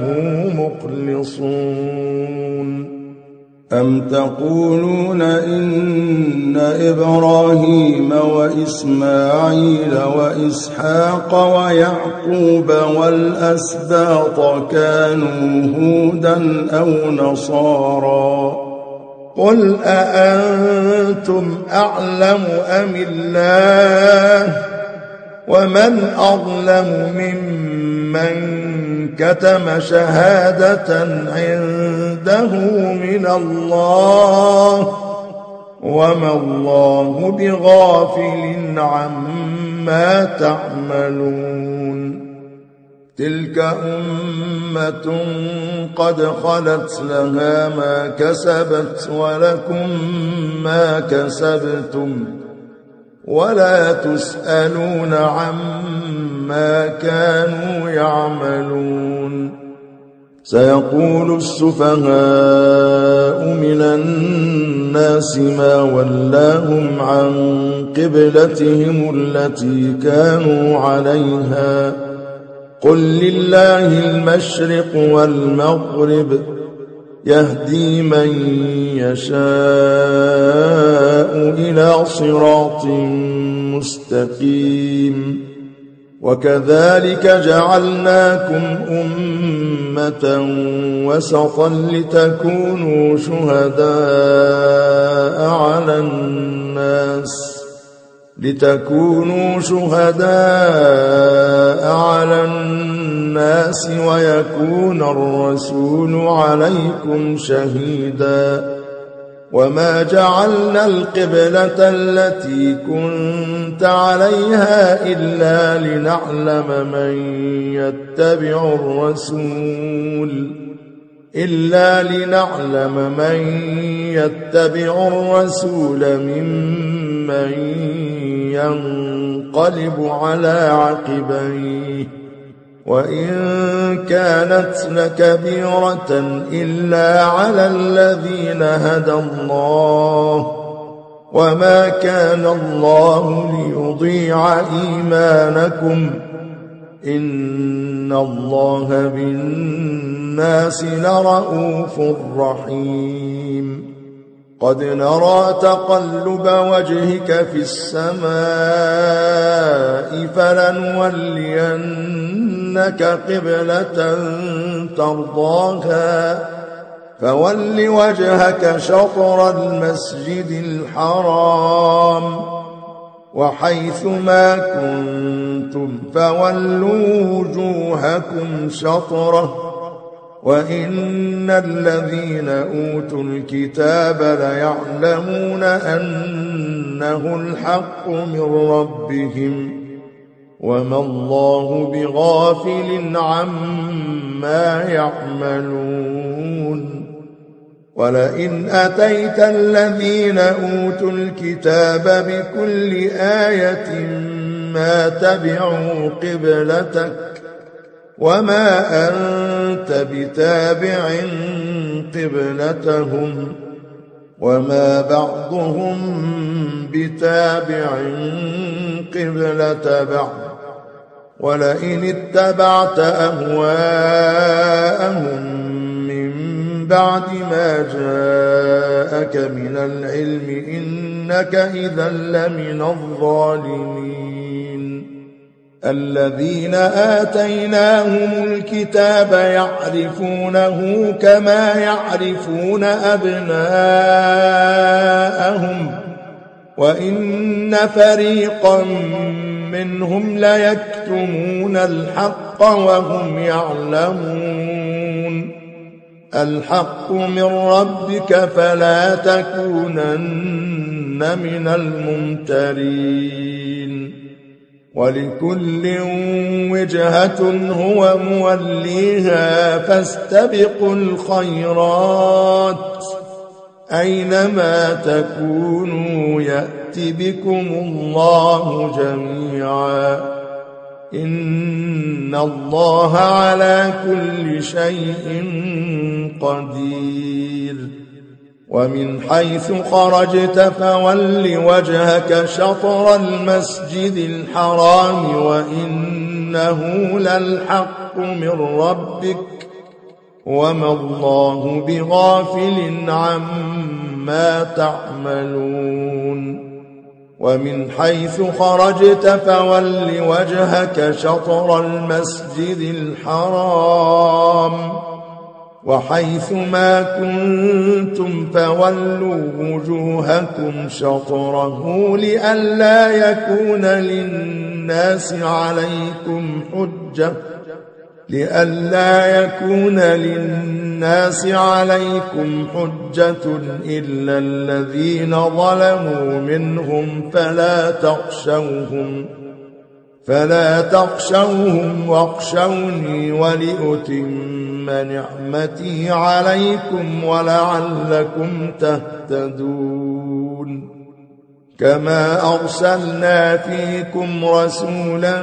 مخلصون أم تقولون إن إبراهيم وإسماعيل وإسحاق ويعقوب والأسباط كانوا هودا أو نصارى قل أأنتم أعلم أم الله ومن أظلم ممن كتم شهادة عنده من الله وما الله بغافل عما تعملون تلك أمة قد خلت لها ما كسبت ولكم ما كسبتم ولا تسألون عما كانوا يعملون سيقول السفهاء من الناس ما ولاهم عن قبلتهم التي كانوا عليها قل لله المشرق والمغرب يهدي من يشاء إلى صراط مستقيم وكذلك جعلناكم أمة وسطا لتكونوا شهداء على الناس لتكونوا شهداء على الناس ويكون الرسول عليكم شهيدا وما جعلنا القبلة التي كنت عليها إلا لنعلم من يتبع الرسول إلا لنعلم من يتبع الرسول ممن ينقلب على عقبيه وإن كانت لكبيرة إلا على الذين هدى الله وما كان الله ليضيع إيمانكم إن الله بالناس لرءوف رحيم قد نرى تقلب وجهك في السماء فلنولينك قبلة ترضاها فول وجهك شطر المسجد الحرام وحيث ما كنتم فولوا وجوهكم شطره وإن الذين أوتوا الكتاب ليعلمون أنه الحق من ربهم وما الله بغافل عما يعملون ولئن أتيت الذين أوتوا الكتاب بكل آية ما تبعوا قبلتك وما أنت بتابع قبلتهم وما بعضهم بتابع قبلة بعض ولئن اتبعت أهواءهم بعد ما جاءك من العلم إنك إذا لمن الظالمين الذين آتيناهم الكتاب يعرفونه كما يعرفون أبناءهم وإن فريقا منهم ليكتمون الحق وهم يعلمون الحق من ربك فلا تكونن من الممترين ولكل وجهة هو موليها فاستبقوا الخيرات أينما تكونوا يأت بكم الله جميعا إن الله على كل شيء قدير ومن حيث خرجت فول وجهك شطر المسجد الحرام وإنه للحق من ربك وما الله بغافل عما تعملون ومن حيث خرجت فول وجهك شطر المسجد الحرام وحيث ما كنتم فولوا وجوهكم شطره لئلا يكون للناس عليكم حجة لئلا يكون للناس عليكم حجة إلا الذين ظلموا منهم فلا تخشوهم فلا تخشوهم واخشوني ولأتم نعمتي عليكم ولعلكم تهتدون كما أرسلنا فيكم رسولا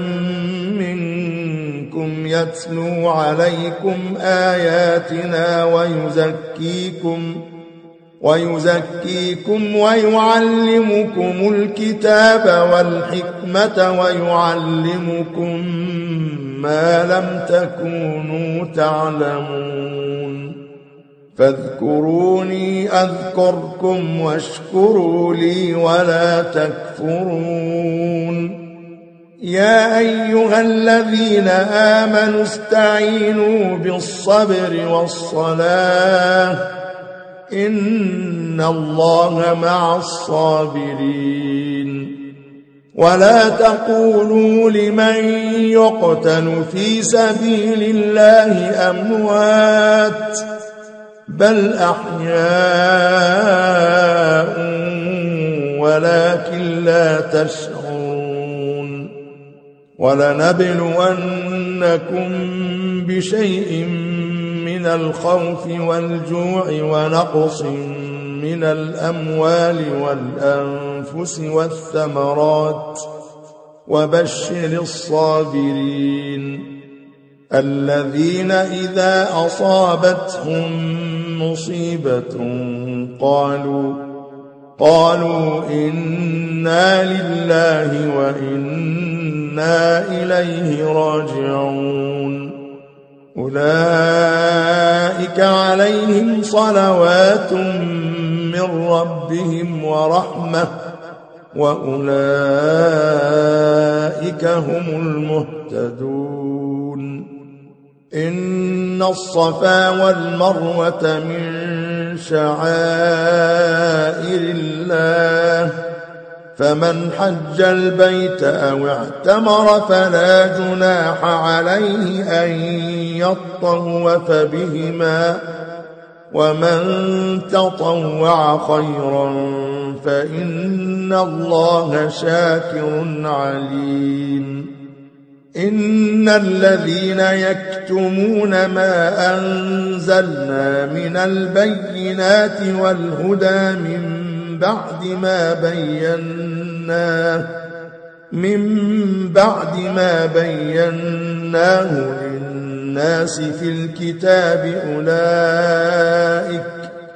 منكم يتلو عليكم آياتنا ويزكيكم ويزكيكم ويعلمكم الكتاب والحكمة ويعلمكم ما لم تكونوا تعلمون فاذكروني أذكركم واشكروا لي ولا تكفرون يا أيها الذين آمنوا استعينوا بالصبر والصلاة إن الله مع الصابرين ولا تقولوا لمن يقتل في سبيل الله أموات بل أحياء ولكن لا تشعرون ولنبلونكم بشيء من الخوف والجوع ونقص من الأموال والأنفس والثمرات وبشر الصابرين الذين إذا أصابتهم مصيبة قالوا قالوا إنا لله وإنا إليه راجعون أولئك عليهم صلوات من ربهم ورحمة وأولئك هم المهتدون إن الصفا والمروة من شعائر الله فمن حج البيت أو اعتمر فلا جناح عليه أن يطوف بهما ومن تطوع خيرا فإن الله شاكر عليم إن الذين يكتمون ما أنزلنا من البينات والهدى من بعد ما بيناه من بعد ما بيناه للناس في الكتاب أولئك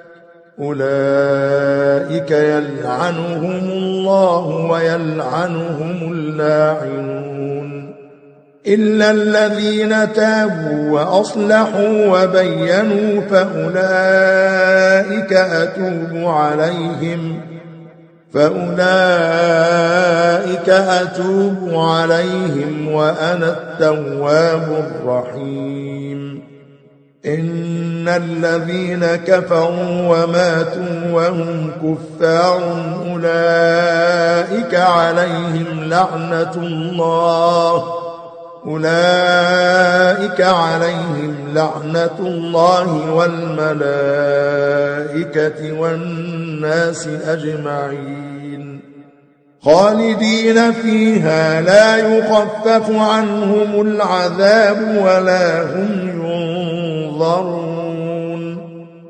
أولئك يلعنهم الله ويلعنهم اللاعنون إلا الذين تابوا وأصلحوا وبينوا فأولئك أتوب عليهم فأولئك أتوب عليهم وأنا التواب الرحيم إن الذين كفروا وماتوا وهم كفار أولئك عليهم لعنة الله أولئك عليهم لعنة الله والملائكة والناس أجمعين خالدين فيها لا يخفف عنهم العذاب ولا هم ينظرون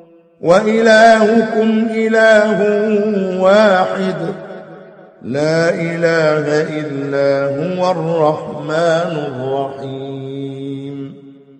وإلهكم إله واحد لا إله إلا هو الرحمن الرحيم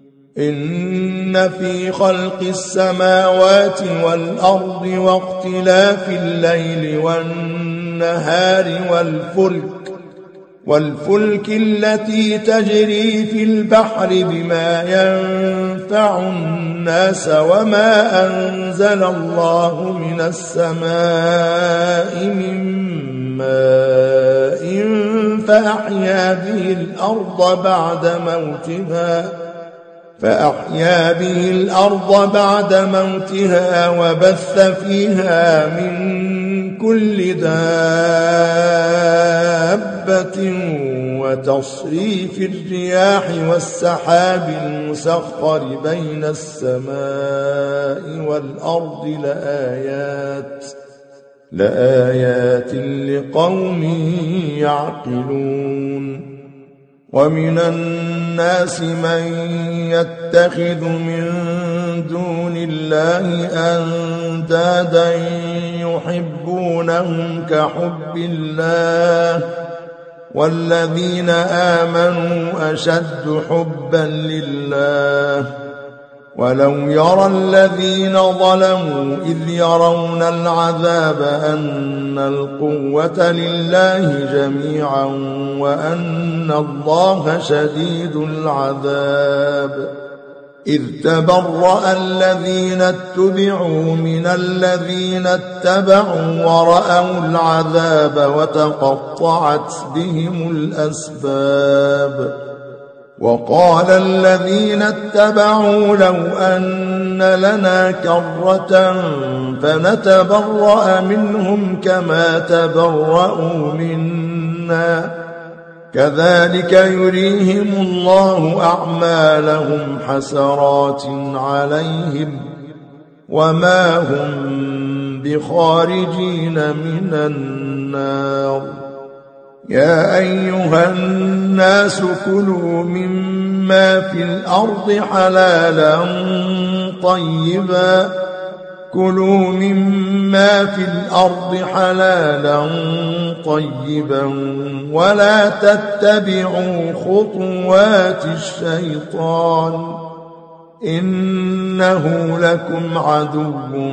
إن في خلق السماوات والأرض واختلاف الليل والنهار والفلك والفلك التي تجري في البحر بما ينفع الناس وما أنزل الله من السماء من ماء فأحيا به الأرض بعد موتها فأحيا به الأرض بعد موتها وبث فيها من كل دابة وتصريف الرياح والسحاب المسخر بين السماء والأرض لآيات لآيات لقوم يعقلون ومن الناس من يتخذ من دون الله أندادا يحبونهم كحب الله والذين آمنوا أشد حبا لله ولو يرى الذين ظلموا إذ يرون العذاب أن القوة لله جميعا وأن الله شديد العذاب إذ تبرأ الذين اتبعوا من الذين اتبعوا ورأوا العذاب وتقطعت بهم الأسباب وقال الذين اتبعوا لو أن لنا كرة فنتبرأ منهم كما تبرأوا منا كذلك يريهم الله أعمالهم حسرات عليهم وما هم بخارجين من النار. يا أيها الناس كلوا مما في الأرض حلالا طيبا كلوا مما في الأرض حلالا طيبا ولا تتبعوا خطوات الشيطان إنه لكم عدو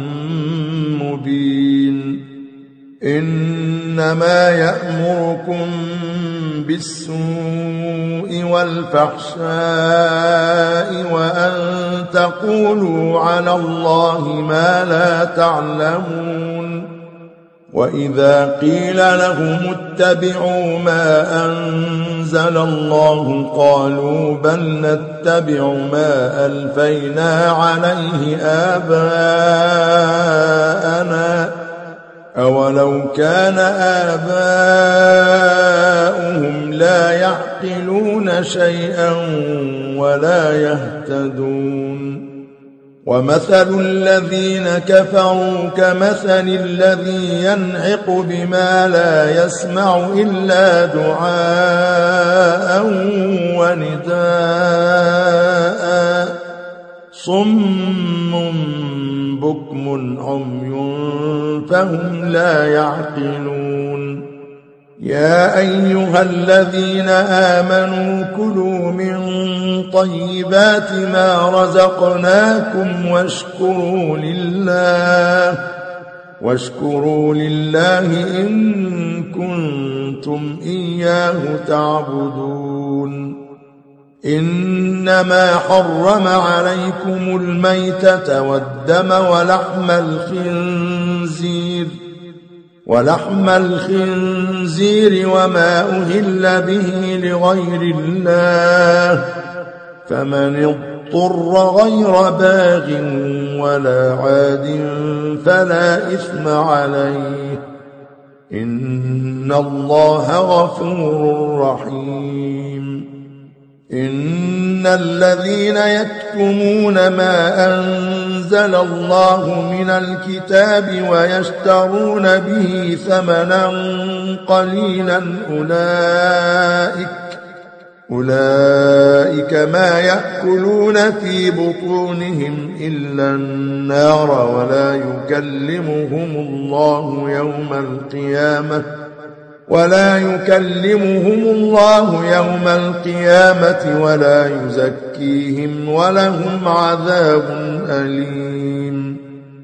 مبين. إنما يأمركم بالسوء والفحشاء وأن تقولوا على الله ما لا تعلمون. وإذا قيل لهم اتبعوا ما أنزل الله قالوا بل نتبع ما ألفينا عليه آباءنا أولو كان آباؤهم لا يعقلون شيئا ولا يهتدون. ومثل الذين كفروا كمثل الذي ينعق بما لا يسمع إلا دعاء ونداء صم بكم عمي فهم لا يعقلون. يا أيها الذين آمنوا كلوا من طيبات ما رزقناكم واشكروا لله واشكروا لله إن كنتم إياه تعبدون. إنما حرم عليكم الميتة والدم ولحم الخنزير ولحم الخنزير وما أهل به لغير الله فمن اضطر غير باغ ولا عاد فلا إثم عليه إن الله غفور رحيم. إن الذين يكتمون ما أنزل الله من الكتاب ويشترون به ثمنا قليلا أولئك أولئك ما يأكلون في بطونهم إلا النار ولا يكلمهم الله يوم القيامة ولا يكلمهم الله يوم القيامة ولا يزكيهم ولهم عذاب أليم.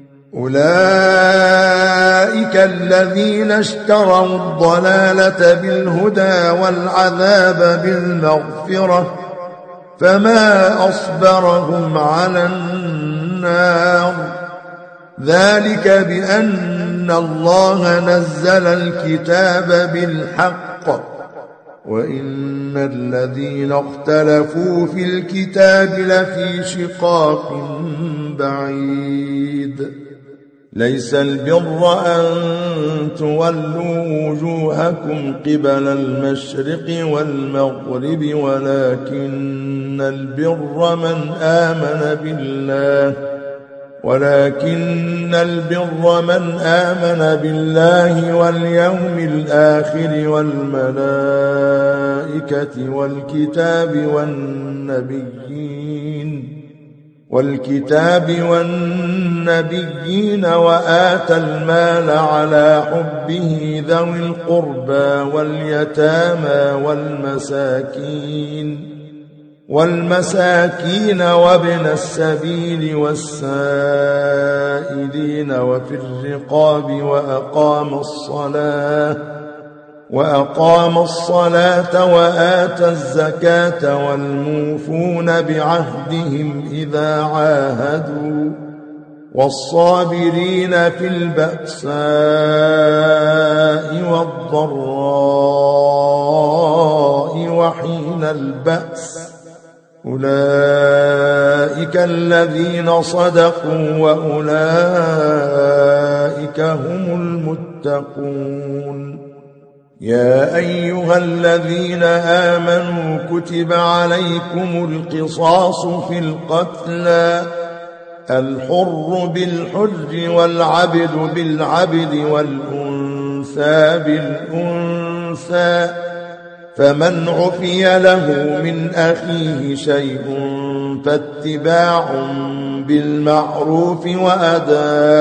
أولئك الذين اشتروا الضلالة بالهدى والعذاب بالمغفرة فما أصبرهم على النار ذلك بأن الله نزل الكتاب بالحق وإن الذين اختلفوا في الكتاب لفي شقاق بعيد. ليس البر أن تولوا وجوهكم قبل المشرق والمغرب ولكن البر من آمن بالله ولكن البر من آمن بالله واليوم الآخر والملائكة والكتاب والنبيين والكتاب والنبيين وآتى المال على حبه ذوي القربى واليتامى والمساكين والمساكين وابن السبيل والسائلين وفي الرقاب وأقام الصلاة وأقام الصلاة وآتى الزكاة والموفون بعهدهم إذا عاهدوا والصابرين في البأساء والضراء وحين البأس أولئك الذين صدقوا وأولئك هم المتقون. يا أيها الذين آمنوا كتب عليكم القصاص في القتلى الحر بالحر والعبد بالعبد والأنثى بالأنثى، فمن عفي له من أخيه شيء فاتباع بالمعروف وأداء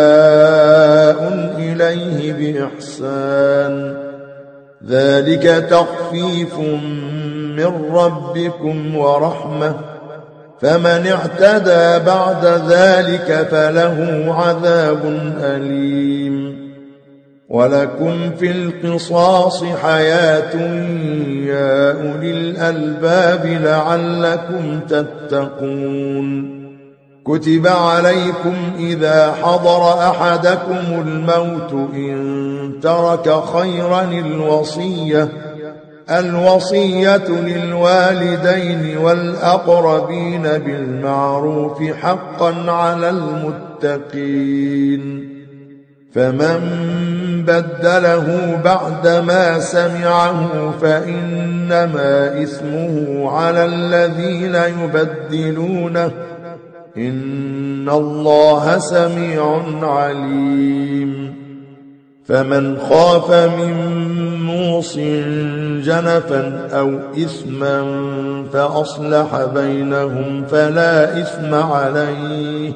إليه بإحسان، ذلك تخفيف من ربكم ورحمة، فمن اعتدى بعد ذلك فله عذاب أليم. ولكم في القصاص حياة يا أولي الألباب لعلكم تتقون. كتب عليكم إذا حضر أحدكم الموت إن ترك خيرا الوصية الوصية للوالدين والأقربين بالمعروف حقا على المتقين، فمن بدله بعدما سمعه فإنما إثمه على الذين يبدلونه، إن الله سميع عليم. فمن خاف من موص جنفا أو إثما فأصلح بينهم فلا إثم عليه،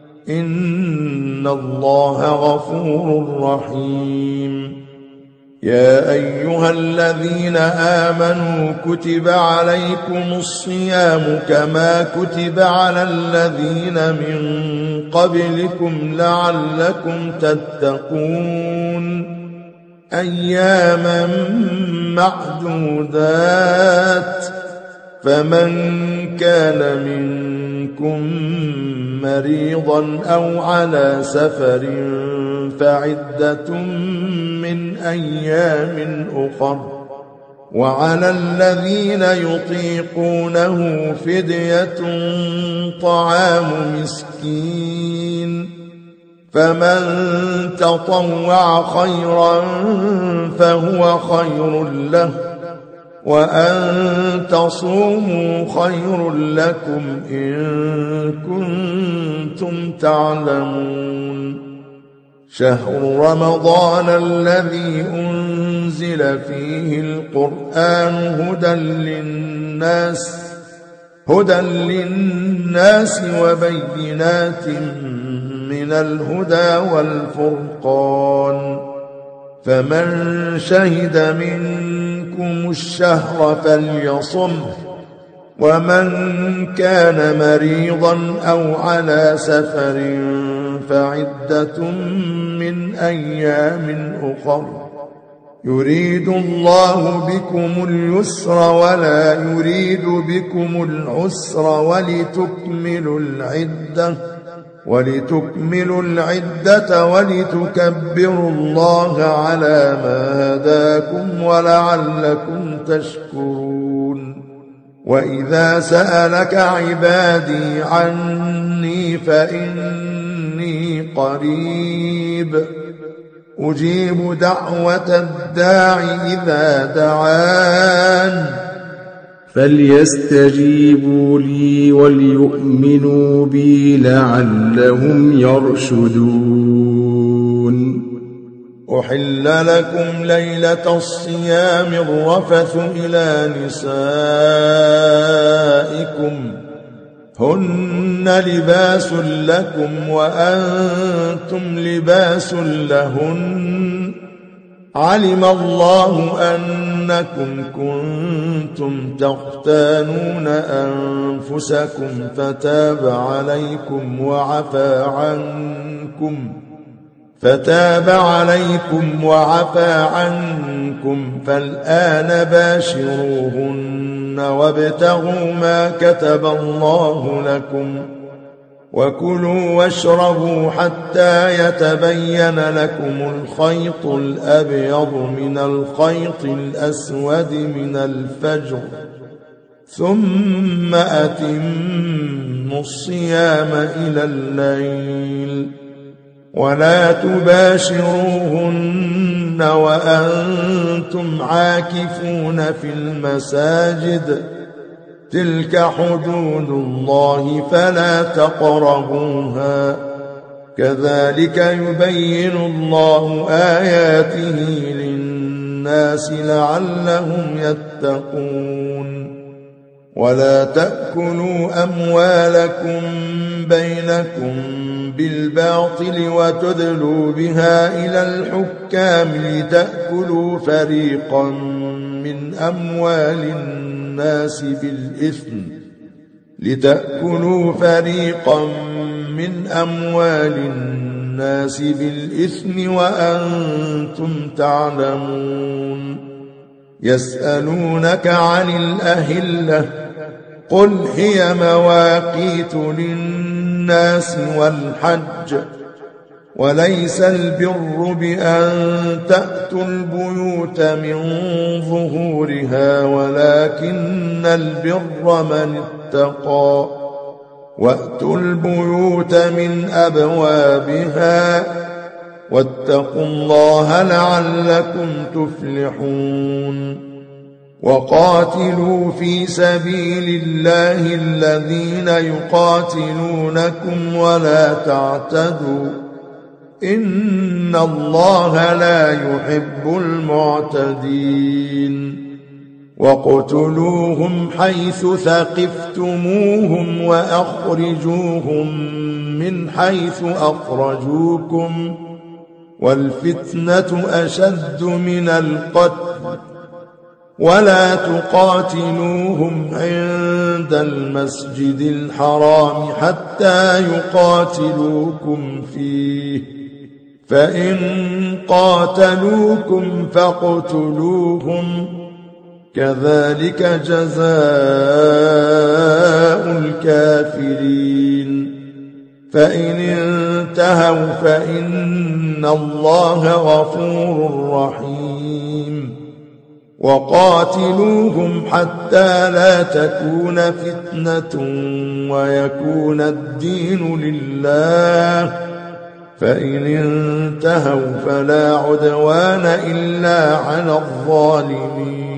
إن الله غفور رحيم. يا أيها الذين آمنوا كتب عليكم الصيام كما كتب على الذين من قبلكم لعلكم تتقون، أياما معدودات، فمن كان منكم مريضا أو على سفر فعدة من أيام أخر، وعلى الذين يطيقونه فدية طعام مسكين، فمن تطوع خيرا فهو خير له، وأن تصوموا خير لكم إن كنتم تعلمون. شهر رمضان الذي أنزل فيه القرآن هدى للناس هدى للناس وبينات من الهدى والفرقان، فمن شهد منكم الشهر فليصمه، ومن كان مريضا أو على سفر فعدة من أيام أخر، يريد الله بكم اليسر ولا يريد بكم العسر ولتكملوا العدة ولتكملوا العدة ولتكبروا الله على ما هداكم ولعلكم تشكرون. وإذا سألك عبادي عني فإني قريب أجيب دعوة الداع إذا دعان، فليستجيبوا لي وليؤمنوا بي لعلهم يرشدون. أحل لكم ليلة الصيام الرفث إلى نسائكم هن لباس لكم وأنتم لباس لهن، علم الله أنكم كنتم تختانون أنفسكم فتاب عليكم وعفى عنكم فتاب عليكم وعفى عنكم فالآن باشروهن وابتغوا ما كتب الله لكم، وكلوا واشربوا حتى يتبين لكم الخيط الأبيض من الخيط الأسود من الفجر، ثم أتموا الصيام إلى الليل، ولا تباشروهن وأنتم عاكفون في المساجد، تلك حدود الله فلا تقربوها كذلك يبين الله آياته للناس لعلهم يتقون ولا تأكلوا أموالكم بينكم بالباطل وتدلوا بها إلى الحكام لتأكلوا فريقا من أموال الناس بالإثم لتأكلوا فريقا من أموال الناس بالإثم وأنتم تعلمون يسألونك عن الأهلة قل هي مواقيت للناس والحج وليس البر بأن تأتوا البيوت من ظهورها ولكن البر من اتقى وأتوا البيوت من أبوابها واتقوا الله لعلكم تفلحون وقاتلوا في سبيل الله الذين يقاتلونكم ولا تعتدوا إن الله لا يحب المعتدين وقتلوهم حيث ثقفتموهم وأخرجوهم من حيث أخرجوكم والفتنة أشد من القتل ولا تقاتلوهم عند المسجد الحرام حتى يقاتلوكم فيه فإن قاتلوكم فاقتلوهم كذلك جزاء الكافرين فإن انتهوا فإن الله غفور رحيم وقاتلوهم حتى لا تكون فتنة ويكون الدين لله فإن انتهوا فلا عدوان إلا على الظالمين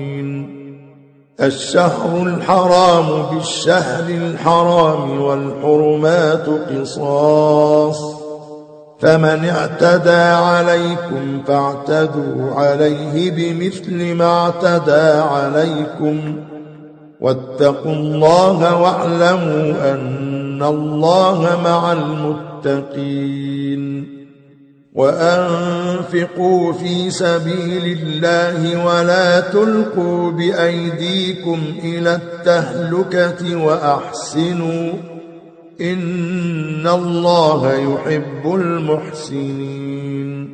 الشهر الحرام بالشهر الحرام والحرمات قصاص فمن اعتدى عليكم فاعتدوا عليه بمثل ما اعتدى عليكم واتقوا الله واعلموا أن الله مع المتقين وأنفقوا في سبيل الله ولا تلقوا بأيديكم إلى التهلكة وأحسنوا إن الله يحب المحسنين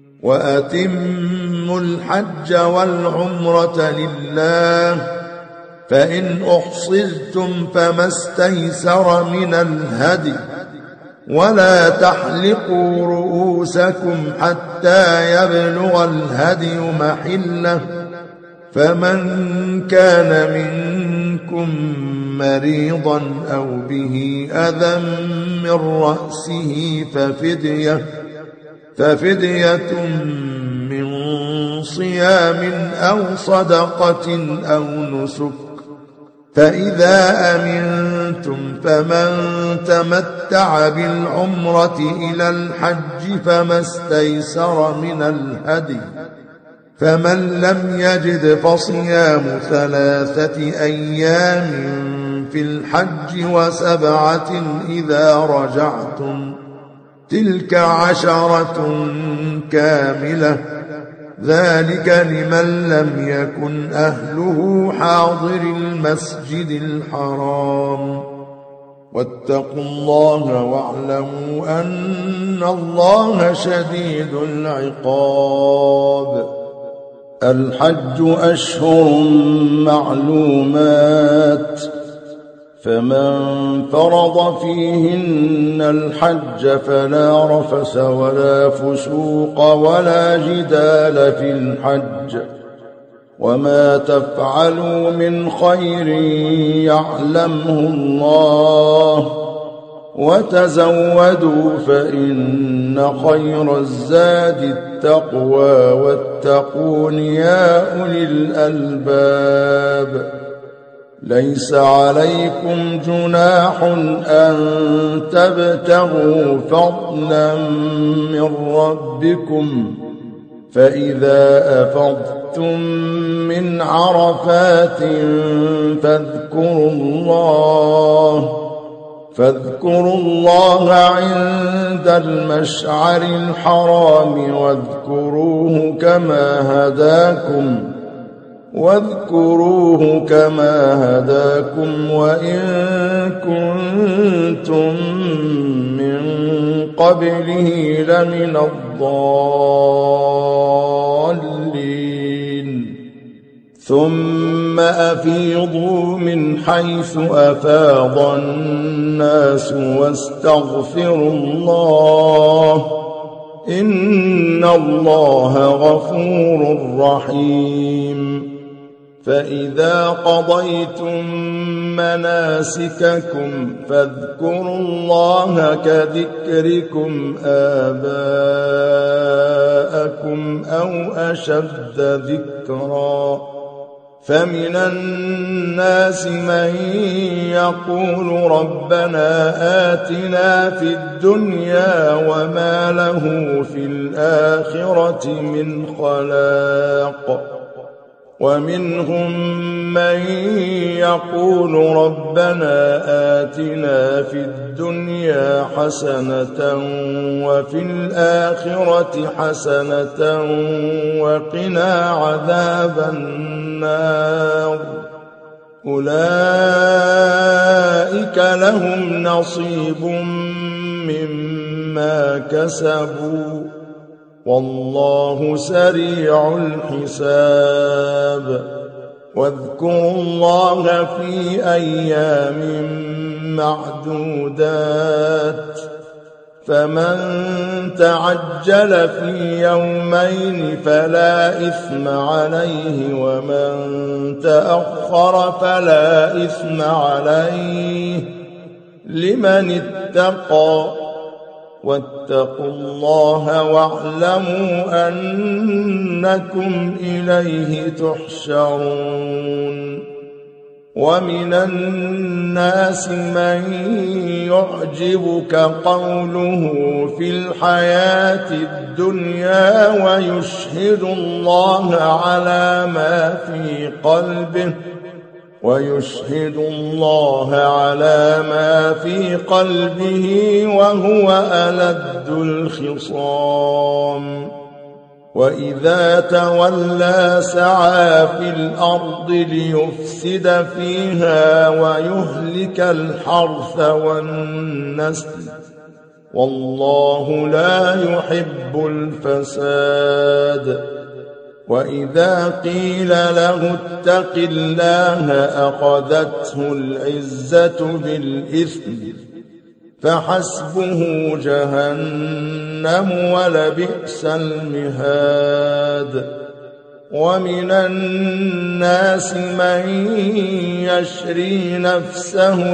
وأتموا الحج والعمرة لله فإن أحصرتم فما استيسر من الهدي ولا تحلقوا رؤوسكم حتى يبلغ الهدي محله فمن كان منكم مريضا أو به أذى من رأسه ففدية ففدية من صيام أو صدقة أو نسك فإذا أمنتم فمن تمتع بالعمرة إلى الحج فما استيسر من الهدي فمن لم يجد فصيام ثلاثة أيام في الحج وسبعة إذا رجعتم تلك عشرة كاملة ذلك لمن لم يكن أهله حاضر المسجد الحرام واتقوا الله واعلموا أن الله شديد العقاب الحج أشهر معلومات فمن فرض فيهن الحج فلا رفث ولا فسوق ولا جدال في الحج وما تفعلوا من خير يعلمه الله وتزودوا فإن خير الزاد التقوى واتقون يا أولي الألباب ليس عليكم جناح أن تبتغوا فضلا من ربكم فإذا أفضتم من عرفات فاذكروا الله فاذكروا الله عند المشعر الحرام واذكروه كما هداكم واذكروه كما هداكم وإن كنتم من قبله لمن الضالين ثم أفيضوا من حيث أفاض الناس واستغفروا الله إن الله غفور رحيم فإذا قضيتم مناسككم فاذكروا الله كذكركم آباءكم أو أشد ذكرا فمن الناس من يقول ربنا آتنا في الدنيا وما له في الآخرة من خلاق ومنهم من يقول ربنا آتنا في الدنيا حسنة وفي الآخرة حسنة وقنا عذاب النار أولئك لهم نصيب مما كسبوا والله سريع الحساب واذكروا الله في أيام معدودات فمن تعجل في يومين فلا إثم عليه ومن تأخر فلا إثم عليه لمن اتقى واتقوا الله واعلموا أنكم إليه تحشرون ومن الناس من يعجبك قوله في الحياة الدنيا ويشهد الله على ما في قلبه ويشهد الله على ما في قلبه وهو ألد الخصام وإذا تولى سعى في الأرض ليفسد فيها ويهلك الحرث والنسل والله لا يحب الفساد وإذا قيل له اتق الله أخذته العزة بالإثم فحسبه جهنم ولبئس المهاد ومن الناس من يشري نفسه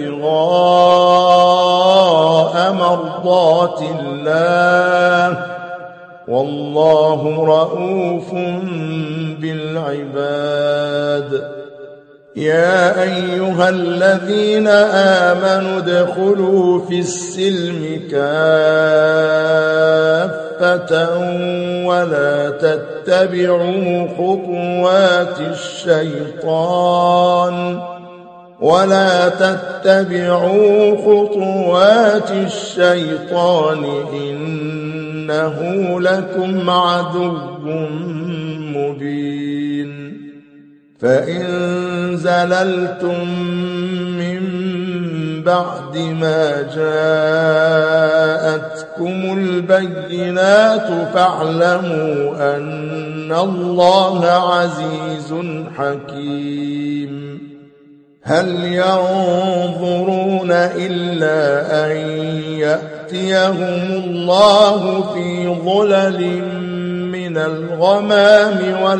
ابتغاء مرضات الله والله رؤوف بالعباد يا أيها الذين آمنوا ادخلوا في السلم كافة ولا تتبعوا خطوات الشيطان ولا تتبعوا خطوات الشيطان إنه لكم عدو مبين فإن زللتم من بعد ما جاءتكم البينات فاعلموا أن الله عزيز حكيم هل ينظرون إلا أن يأتيهم الله في ظلل من الغمام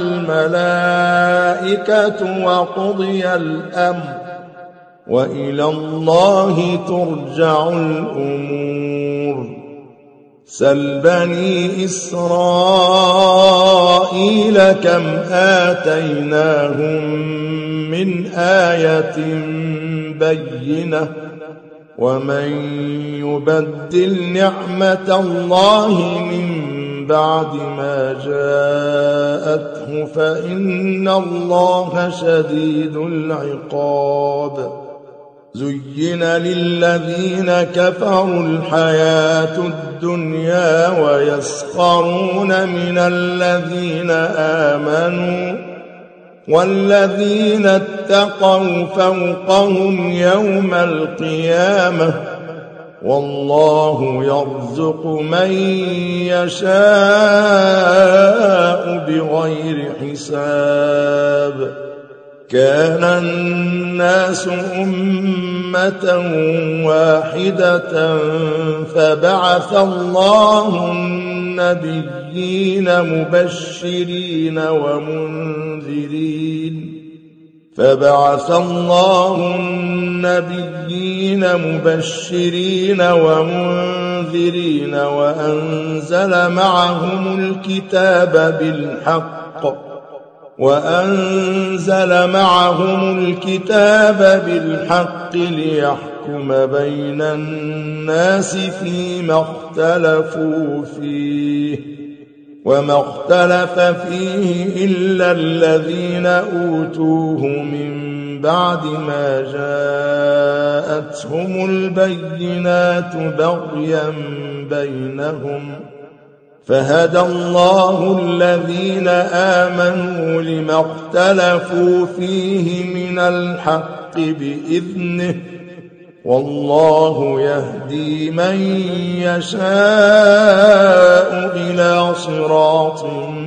والملائكة وقضي الأمر وإلى الله ترجع الأمور سل بني إسرائيل كم آتيناهم من من آية بينة ومن يبدل نعمة الله من بعد ما جاءته فإن الله شديد العقاب زين للذين كفروا الحياة الدنيا ويسخرون من الذين آمنوا والذين اتقوا فوقهم يوم القيامة والله يرزق من يشاء بغير حساب كان الناس أمة واحدة فبعث الله النبيين مبشرين ومنذرين فبعث الله النبيين مبشرين ومنذرين وأنزل معهم الكتاب بالحق وأنزل معهم الكتاب بالحق ليحكم بين الناس فيما اختلفوا فيه وما اختلف فيه إلا الذين أوتوه من بعد ما جاءتهم البينات بغيا بينهم فهدى الله الذين آمنوا لما اختلفوا فيه من الحق بإذنه والله يهدي من يشاء إلى صراط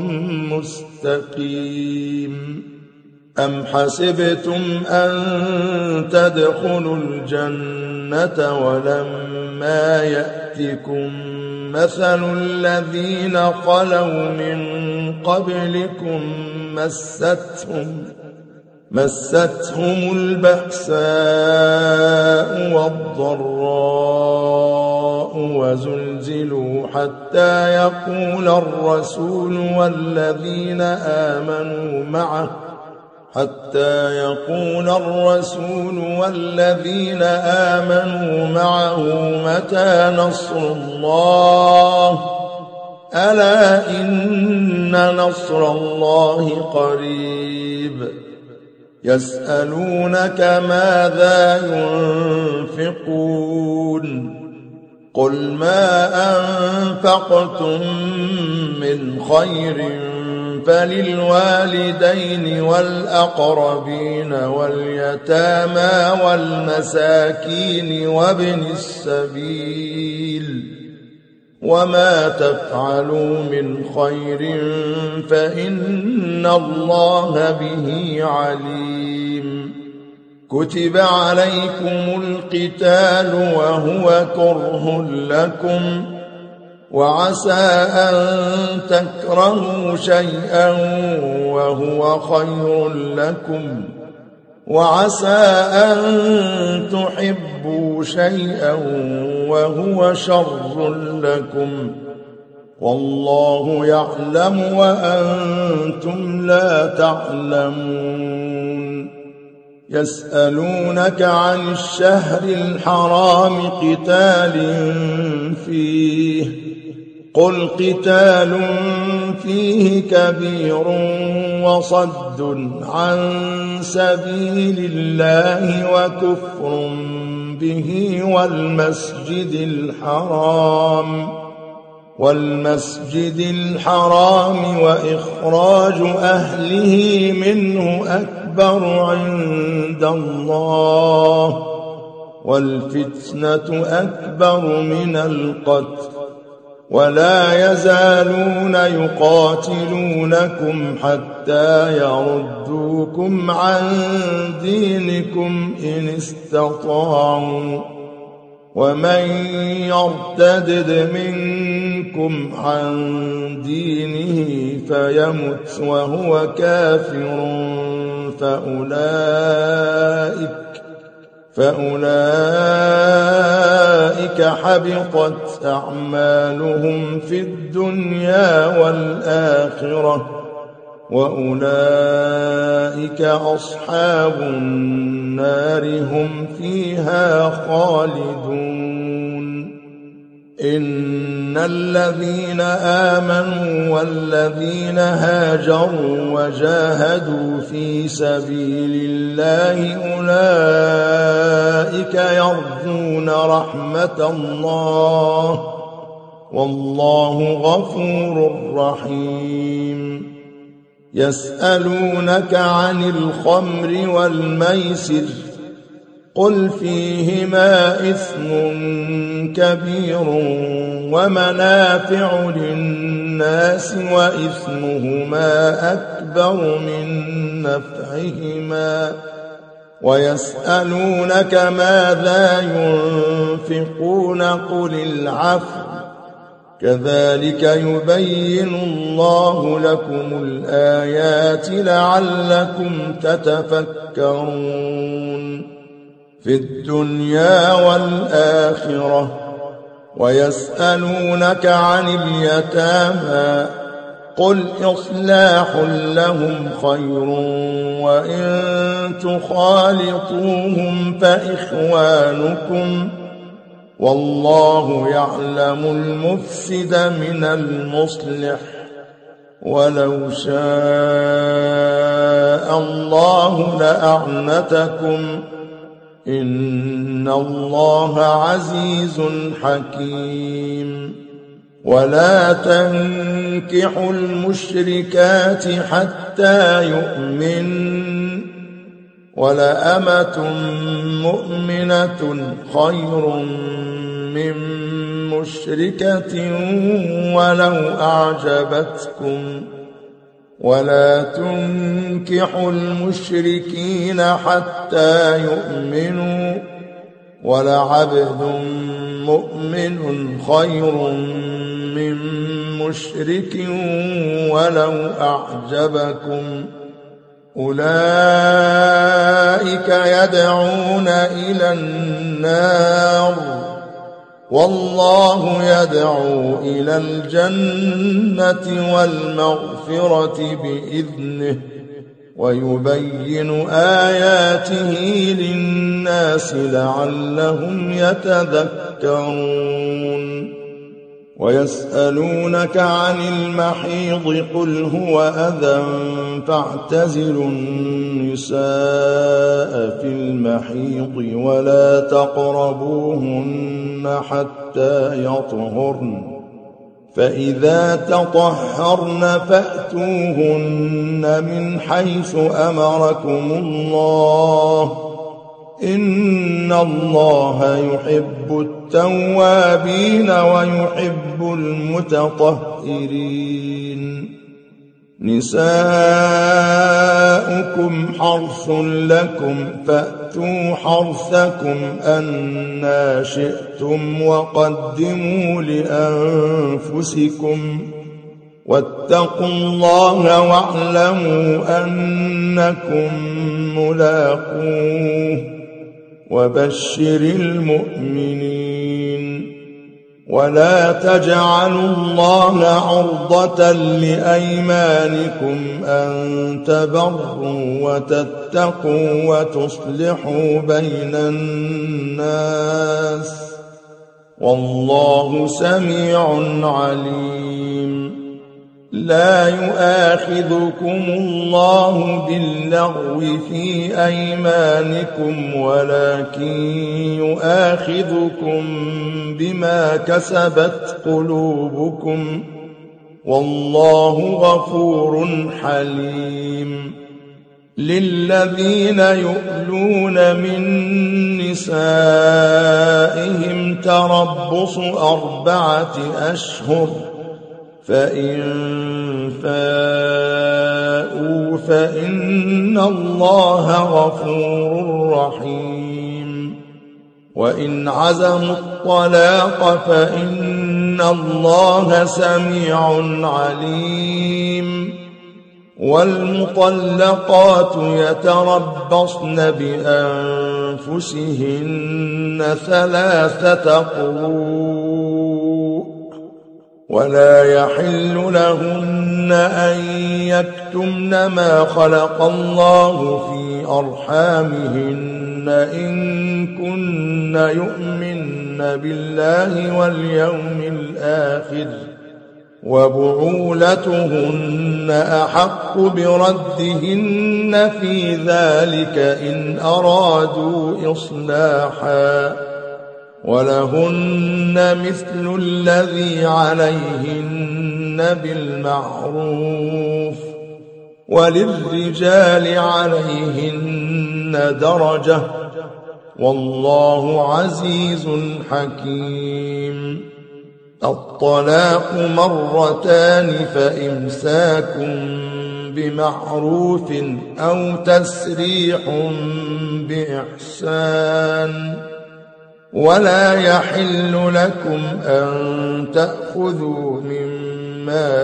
مستقيم أم حسبتم أن تدخلوا الجنة ولما يأتكم مثل الذين خلوا من قبلكم مستهم مستهم البأساء والضراء وزلزلوا حتى يقول الرسول والذين آمنوا معه حتى يقول الرسول والذين آمنوا معه متى نصر الله ألا إن نصر الله قريب يسألونك ماذا ينفقون قل ما أنفقتم من خير فللوالدين والأقربين واليتامى والمساكين وابن السبيل وما تفعلوا من خير فإن الله به عليم كتب عليكم القتال وهو كره لكم وعسى أن تكرهوا شيئا وهو خير لكم وعسى أن تحبوا شيئا وهو شر لكم والله يعلم وأنتم لا تعلمون يسألونك عن الشهر الحرام قتال فيه قل قتال فيه كبير وصد عن سبيل الله وكفر به والمسجد الحرام والمسجد الحرام وإخراج أهله منه أكبر عند الله والفتنة أكبر من القتل ولا يزالون يقاتلونكم حتى يردوكم عن دينكم إن استطاعوا ومن يرتدد منكم عن دينه فيمت وهو كافر فأولئك فأولئك حبطت أعمالهم في الدنيا والآخرة وأولئك أصحاب النار هم فيها خالدون. إن الذين آمنوا والذين هاجروا وجاهدوا في سبيل الله أولئك يرجون رحمة الله والله غفور رحيم. يسألونك عن الخمر والميسر قل فيهما إثم كبير ومنافع للناس وإثمهما أكبر من نفعهما ويسألونك ماذا ينفقون قل العفو كذلك يبين الله لكم الآيات لعلكم تتفكرون في الدنيا والآخرة. ويسألونك عن اليتامى قل إصلاح لهم خير وإن تخالطوهم فإخوانكم والله يعلم المفسد من المصلح ولو شاء الله لأعنتكم إن الله عزيز حكيم. ولا تنكحوا المشركات حتى يؤمن ولأمة مؤمنة خير من مشركة ولو أعجبتكم ولا تنكحوا المشركين حتى يؤمنوا ولعبد مؤمن خير من مشرك ولو أعجبكم أولئك يدعون إلى النار والله يدعو إلى الجنة والمغفرة بإذنه ويبين آياته للناس لعلهم يتذكرون. ويسألونك عن المحيض قل هو أذى فاعتزلوا النساء في المحيض ولا تقربوهن حتى يطهرن فإذا تطهرن فأتوهن من حيث أمركم الله إن الله يحب التوابين ويحب المتطهرين. نساؤكم حرث لكم فأتوا حرثكم أنى شئتم وقدموا لأنفسكم واتقوا الله واعلموا أنكم ملاقوه وبشر المؤمنين. ولا تجعلوا الله عرضة لأيمانكم أن تبروا وتتقوا وتصلحوا بين الناس والله سميع عليم. لا يؤاخذكم الله باللغو في أيمانكم ولكن يؤاخذكم بما كسبت قلوبكم والله غفور حليم. للذين يؤلون من نسائهم تربص أربعة أشهر فإن فاءوا فإن الله غفور رحيم. وإن عزموا الطلاق فإن الله سميع عليم. والمطلقات يتربصن بأنفسهن ثلاثة قروء ولا يحل لهن أن يكتمن ما خلق الله في أرحامهن إن كن يؤمن بالله واليوم الآخر وبعولتهن أحق بردهن في ذلك إن أرادوا إصلاحا ولهن مثل الذي عليهن بالمعروف وللرجال عليهن درجة والله عزيز حكيم. الطلاق مرتان فإمساك بمعروف أو تسريح بإحسان ولا يحل لكم أن تأخذوا مما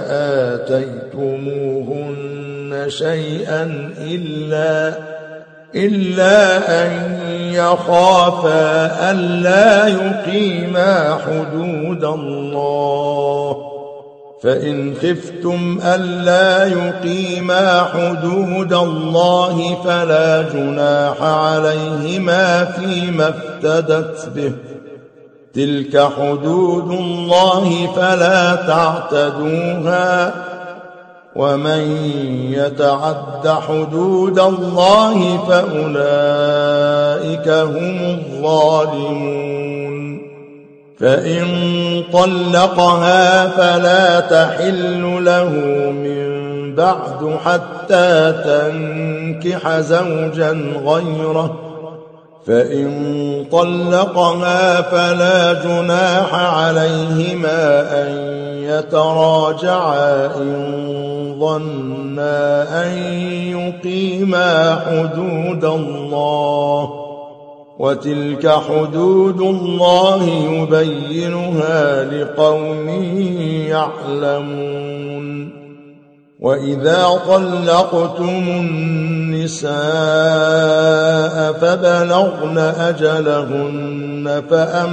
آتيتموهن شيئا إلا إلا أن يخافا ألا يقيما حدود الله فإن خفتم ألا يقيما حدود الله فلا جناح عليهما فيما افتدت به تلك حدود الله فلا تعتدوها ومن يتعد حدود الله فأولئك هم الظالمون. فإن طلقها فلا تحل له من بعد حتى تنكح زوجا غيره فإن طلقها فلا جناح عليهما أن يتراجعا إن ظنا أن يقيما حدود الله وتلك حدود الله يبينها لقوم يعلمون. وإذا طلقتم النساء فبلغن أجلهن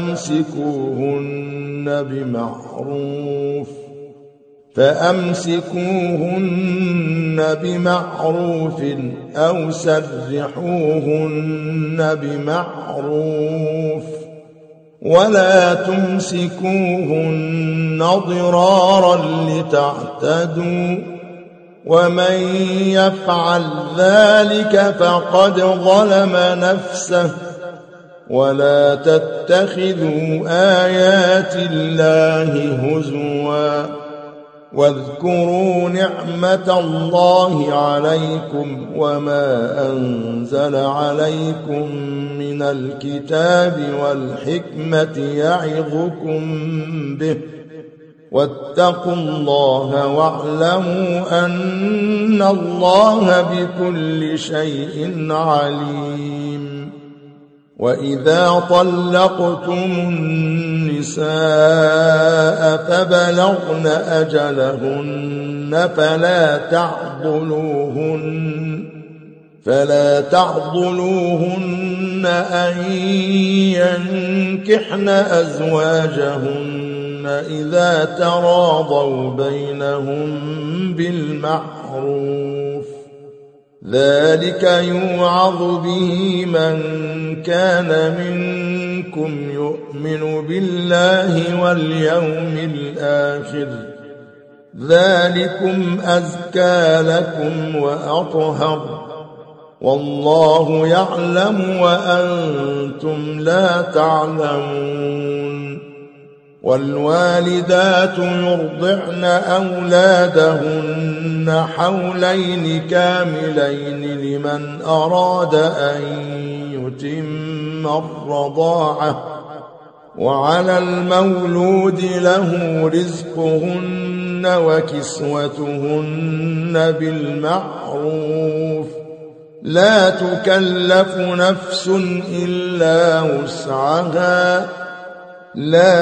فأمسكوهن بمعروف فأمسكوهن بمعروف أو سرحوهن بمعروف ولا تمسكوهن ضرارا لتعتدوا ومن يفعل ذلك فقد ظلم نفسه ولا تتخذوا آيات الله هزوا واذكروا نعمة الله عليكم وما أنزل عليكم من الكتاب والحكمة يعظكم به واتقوا الله واعلموا أن الله بكل شيء عليم. وإذا طلقتم النساء فبلغن أجلهن فلا تعضلوهن فلا تعضلوهن أن ينكحن أزواجهن إذا تراضوا بينهم بالمعروف ذلك يوعظ به من كان منكم يؤمن بالله واليوم الآخر ذلكم أزكى لكم وأطهر والله يعلم وأنتم لا تعلمون. والوالدات يرضعن أولادهن حولين كاملين لمن أراد أن يتم الرضاعة وعلى المولود له رزقهن وكسوتهن بالمعروف لا تكلف نفس إلا وسعها لا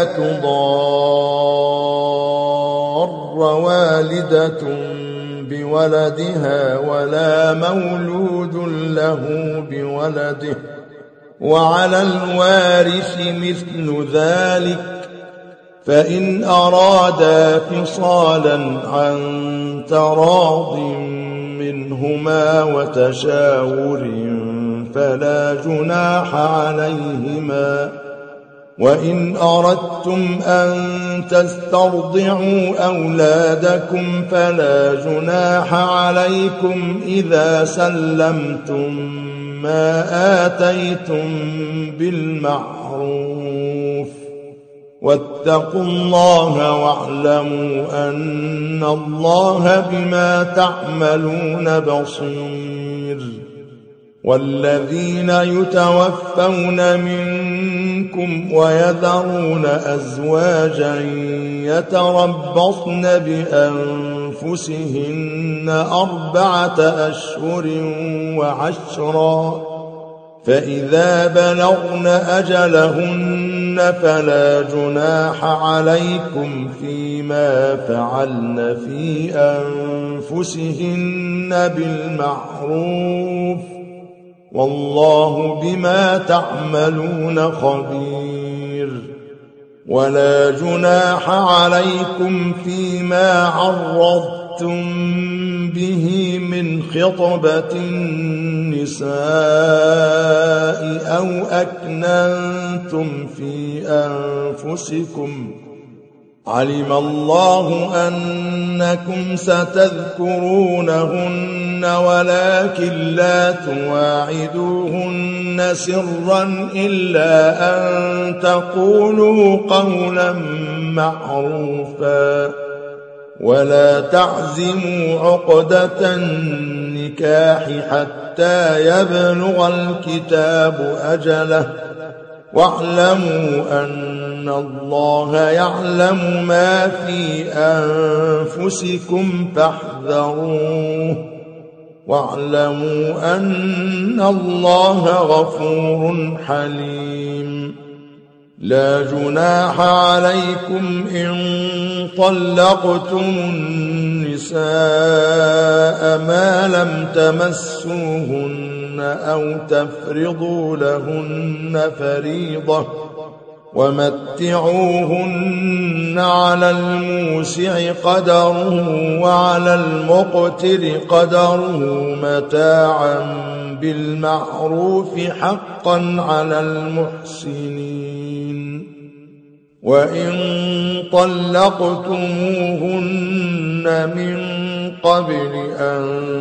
تضار والدة بولدها ولا مولود له بولده وعلى الوارث مثل ذلك فإن أرادا فصالا عن تراض منهما وتشاور فلا جناح عليهما. وإن أردتم أن تسترضعوا أولادكم فلا جناح عليكم إذا سلمتم ما آتيتم بالمعروف. واتقوا الله واعلموا أن الله بما تعملون بصير. والذين يتوفون منكم ويذرون أزواجا يتربصن بأنفسهن أربعة أشهر وعشرا، فإذا بلغن أجلهن فلا جناح عليكم فيما فعلن في أنفسهن بالمعروف، والله بما تعملون خبير. ولا جناح عليكم فيما عرضتم به من خطبة النساء أو أكننتم في أنفسكم، علم الله أنكم ستذكرونهن ولكن لا تواعدوهن سرا إلا أن تقولوا قولا معروفا. ولا تعزموا عقدة النكاح حتى يبلغ الكتاب أجله، واعلموا أن الله يعلم ما في أنفسكم فاحذروه، واعلموا أن الله غفور حليم. لا جناح عليكم إن طلقتم النساء ما لم تمسوهن أو تفرضوا لهن فريضة، ومتعوهن على الموسع قدره وعلى المقتر قدره متاعا بالمعروف حقا على المحسنين. وإن طلقتموهن من قبل أن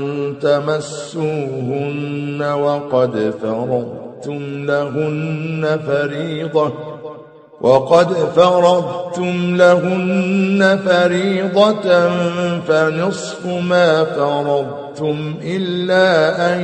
تمسوهن وقد فرضتم لهن فريضة وقد فرضتم لهن فريضة فنصف ما فرضتم إلا أن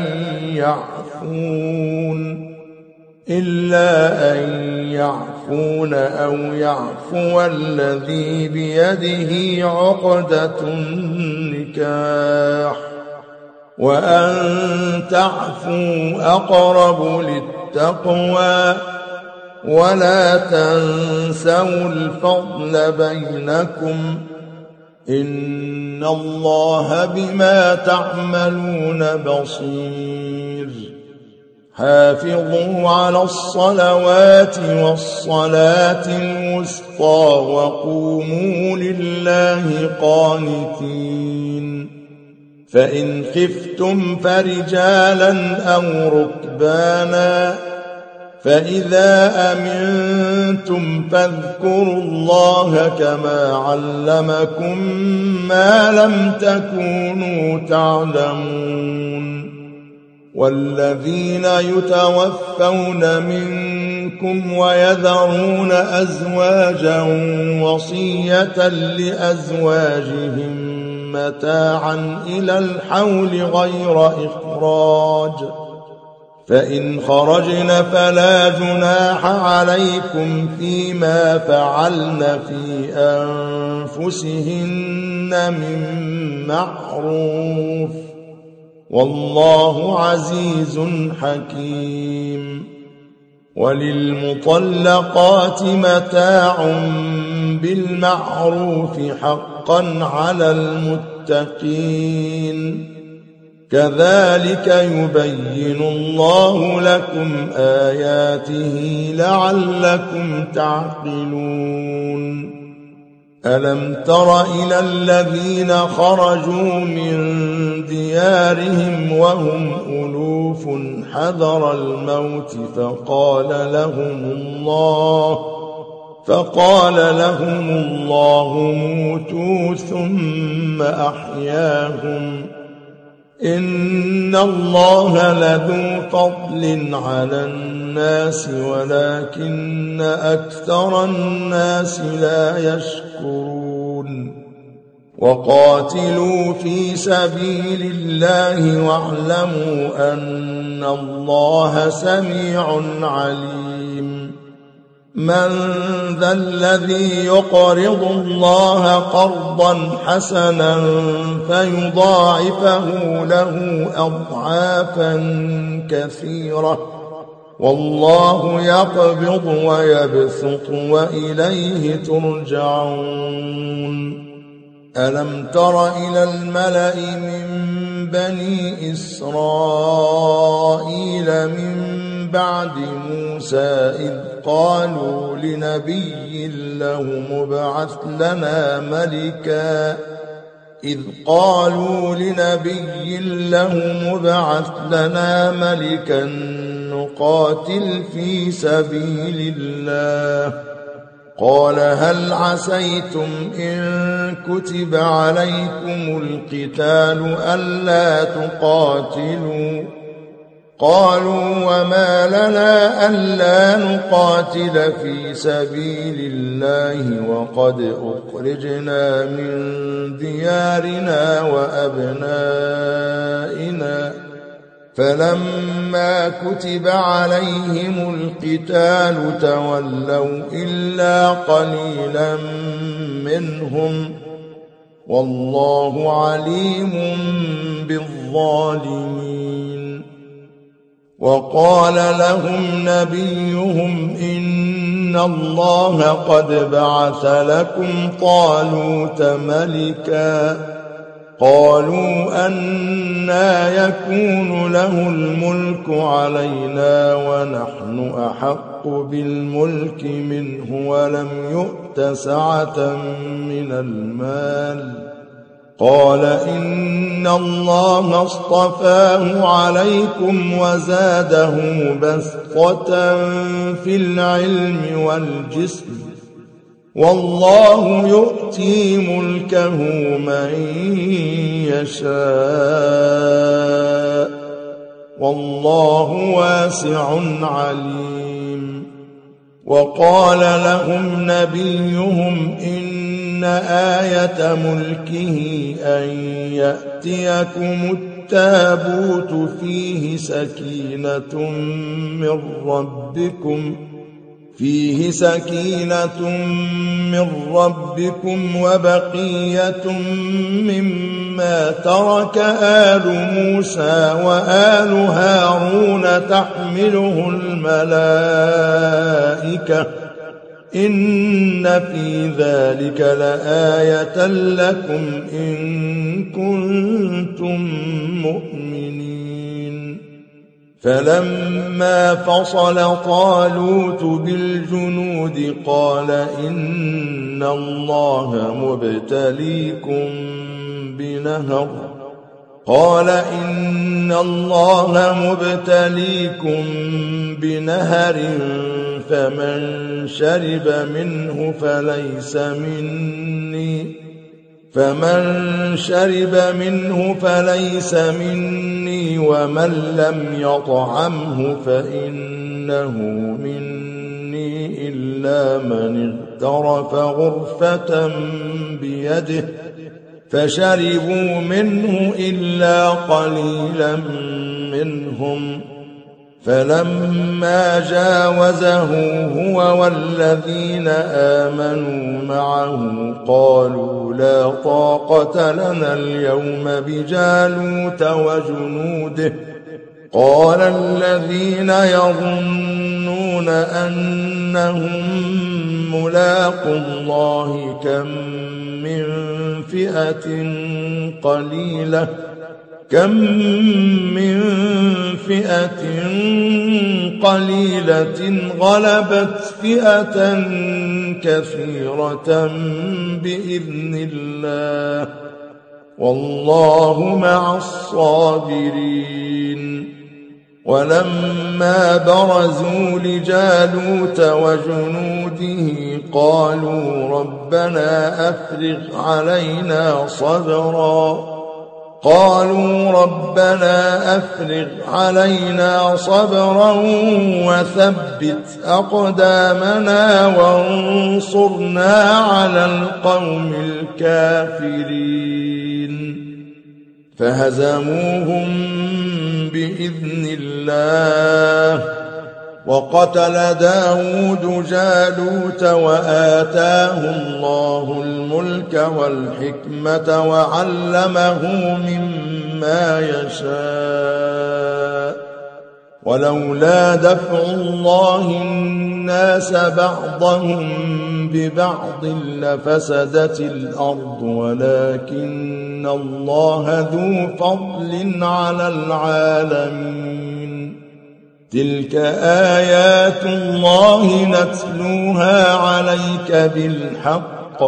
يعفون إلا أن يعفون أو يعفو الذي بيده عقدة النكاح، وأن تعفوا أقرب للتقوى، ولا تنسوا الفضل بينكم، إن الله بما تعملون بصير. حافظوا على الصلوات والصلاة الوسطى وقوموا لله قانتين. فإن خفتم فرجالا أو ركبانا، فإذا أمنتم فاذكروا الله كما علمكم ما لم تكونوا تعلمون. والذين يتوفون منكم ويذرون أزواجا وصية لأزواجهم متاعا إلى الحول غير إخراج، فإن خرجن فلا جناح عليكم فيما فعلن في أنفسهن من معروف، والله عزيز حكيم. وللمطلقات متاع بالمعروف حقا على المتقين، كذلك يبين الله لكم آياته لعلكم تعقلون. ألم تر إلى الذين خرجوا من ديارهم وهم ألوف حذر الموت فقال لهم الله فقال لهم الله موتوا ثم أحياهم إن الله لذو فضل على الناس ولكن أكثر الناس لا يشكرون وقاتلوا في سبيل الله واعلموا أن الله سميع عليم من ذا الذي يقرض الله قرضا حسنا فيضاعفه له أضعافا كثيرة والله يقبض ويبسط وإليه ترجعون ألم تر إلى الملأ من بني إسرائيل من بعد موسى إذ قالوا لنبي له مبعث لنا ملكا إذ قالوا لنبي له مبعث لنا ملكا نقاتل في سبيل الله قال هل عسيتم إن كتب عليكم القتال ألا تقاتلوا قالوا وما لنا ألا نقاتل في سبيل الله وقد أخرجنا من ديارنا وأبنائنا فلما كتب عليهم القتال تولوا إلا قليلا منهم والله عليم بالظالمين وقال لهم نبيهم إن الله قد بعث لكم طالوت ملكا قالوا أنى يكون له الملك علينا ونحن أحق بالملك منه ولم يؤت سعة من المال قال إن الله اصطفاه عليكم وزاده بسطة في العلم والجسم والله يؤتي ملكه من يشاء والله واسع عليم وقال لهم نبيهم إن آية ملكه أن يأتيكم التابوت فيه سكينة من ربكم فيه سكينة من ربكم وبقية مما ترك آل موسى وآل هارون تحمله الملائكة إن في ذلك لآية لكم إن كنتم مؤمنين فلما فصل طالوت بالجنود قال إن الله مبتليكم بنهر قال إن الله مبتليكم بنهر فمن شرب منه فليس مني فمن شرب منه فليس مني ومن لم يطعمه فإنه مني إلا من اغترف غرفة بيده فشربوا منه إلا قليلا منهم فلما جاوزه هو والذين آمنوا معه قالوا لا طاقة لنا اليوم بجالوت وجنوده قال الذين يظنون أنهم ملاقوا الله كم من فئة قليلة كم من فئة قليلة غلبت فئة كثيرة بإذن الله والله مع الصابرين. ولما برزوا لجالوت وجنوده قالوا ربنا أفرغ علينا صبرا قالوا ربنا أفرغ علينا صبرا وثبت أقدامنا وانصرنا على القوم الكافرين. فهزموهم بإذن الله وقتل داود جالوت وآتاه الله الملك والحكمة وعلمه مما يشاء ولولا دفع الله الناس بعضهم ببعض لفسدت الأرض ولكن الله ذو فضل على العالمين. تلك آيات الله نتلوها عليك بالحق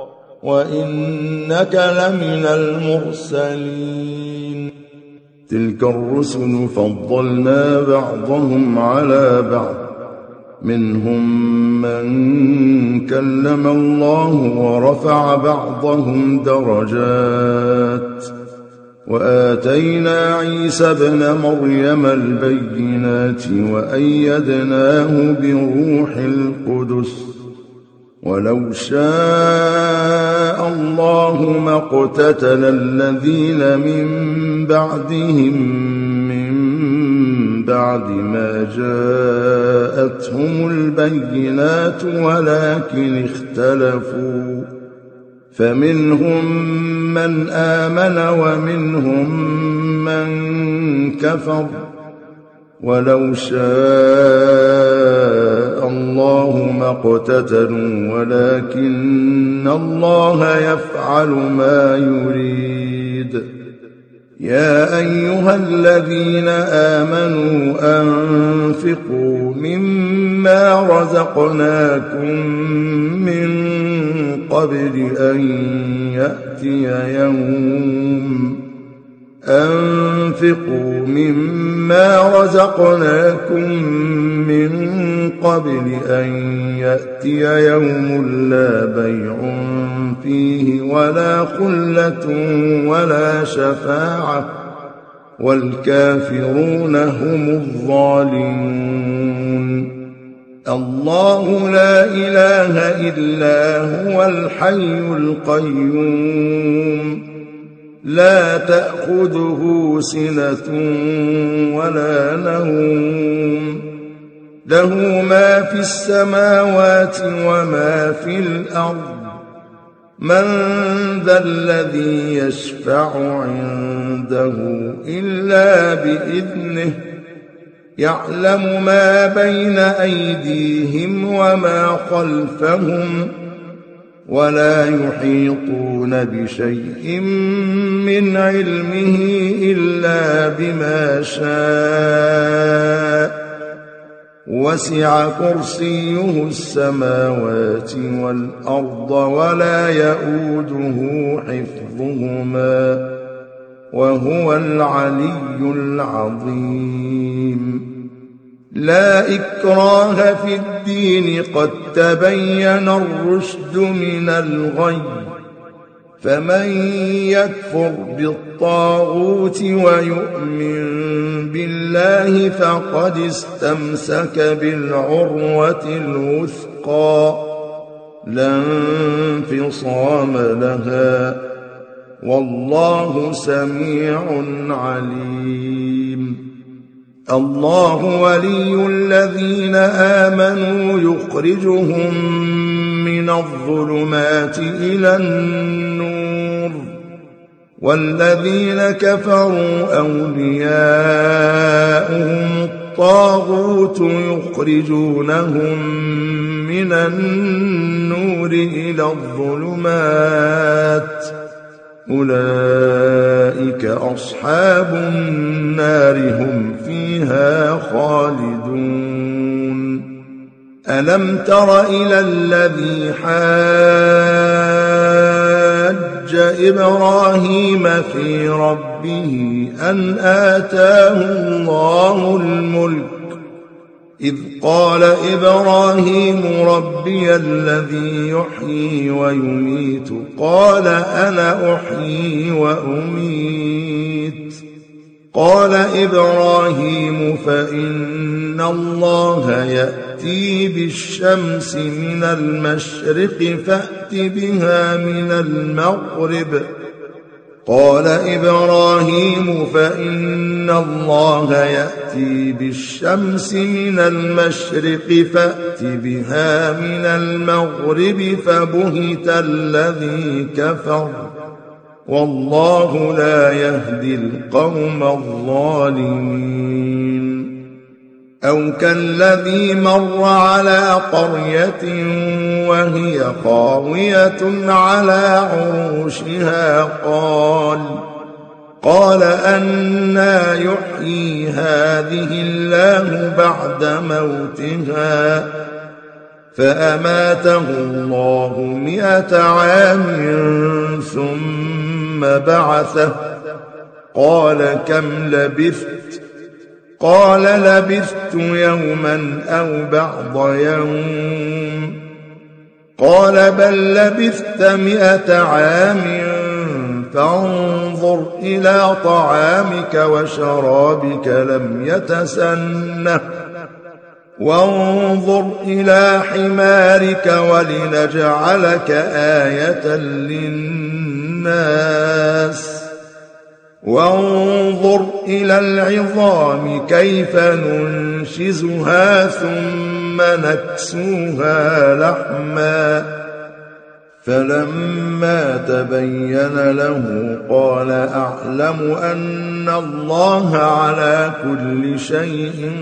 وإنك لمن المرسلين. تلك الرسل فضلنا بعضهم على بعض منهم من كلم الله ورفع بعضهم درجات وآتينا عيسى ابن مريم البينات وأيدناه بروح القدس ولو شاء الله ما اقتتل الذين من بعدهم من بعد ما جاءتهم البينات ولكن اختلفوا فمنهم من آمن ومنهم من كفر ولو شاء الله ما اقتتلوا ولكن الله يفعل ما يريد. يا أيها الذين آمنوا أنفقوا مما رزقناكم من قبل أن يأتي يوم أنفقوا مما رزقناكم من قبل أن يأتي يوم لا بيع فيه ولا خلة ولا شفاعة والكافرون هم الظالمون. الله لا إله إلا هو الحي القيوم لا تأخذه سنة ولا نوم له ما في السماوات وما في الأرض من ذا الذي يشفع عنده إلا بإذنه يعلم ما بين أيديهم وما خلفهم ولا يحيطون بشيء من علمه إلا بما شاء وسع كرسيه السماوات والأرض ولا يؤوده حفظهما وهو العلي العظيم. لا إكراه في الدين قد تبين الرشد من الغي فمن يكفر بالطاغوت ويؤمن بالله فقد استمسك بالعروة الوثقى لا انفصام لها والله سميع عليم. الله ولي الذين آمنوا يخرجهم من الظلمات إلى النور والذين كفروا أولياؤهم الطاغوت يخرجونهم من النور إلى الظلمات أولئك أصحاب النار هم فيها خالدون ألم تر إلى الذي حاج إبراهيم في ربه أن آتاه الله الملك إذ قال إبراهيم ربي الذي يحيي ويميت قال أنا أحيي وأميت قال إبراهيم فإن الله يأتي بالشمس من المشرق فأت بها من المغرب قال إبراهيم فإن الله يأتي بالشمس من المشرق فأت بها من المغرب فبهت الذي كفر والله لا يهدي القوم الظالمين أو كالذي مر على قرية وهي خاوية على عروشها قال قال أنى يحيي هذه الله بعد موتها فأماته الله مئة عام ثم بعثه قال كم لبثت قال لبثت يوما أو بعض يوم قال بل لبثت مئة عام فانظر إلى طعامك وشرابك لم يتسنه وانظر إلى حمارك ولنجعلك آية للناس وانظر إلى العظام كيف ننشزها ثم نكسوها لحما فلما تبين له قال أعلم أن الله على كل شيء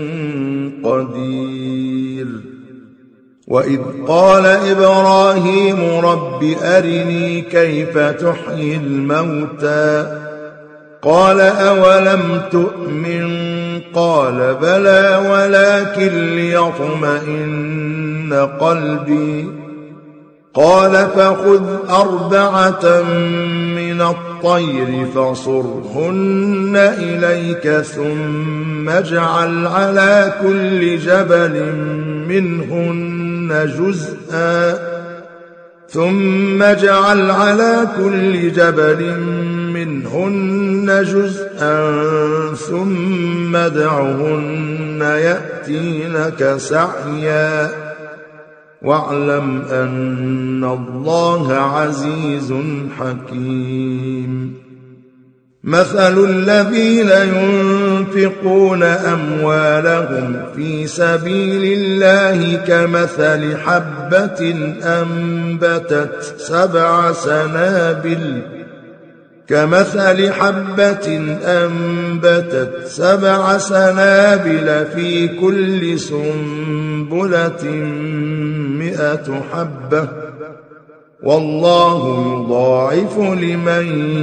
قدير وإذ قال إبراهيم رب أرني كيف تحيي الموتى قال أولم تؤمن قال بلى ولكن ليطمئن قلبي قال فخذ أربعة من الطير فصرهن إليك ثم اجعل على كل جبل منهن جزءا ثم اجعل على كل جبل منهن جزءا ثم ادعهن يأتينك سعيا واعلم أن الله عزيز حكيم مثل الذين ينفقون أموالهم في سبيل الله كمثل حبة أنبتت سبع سنابل كمثل حبة أنبتت سبع سنابل في كل سنبلة مئة حبة والله يضاعف لمن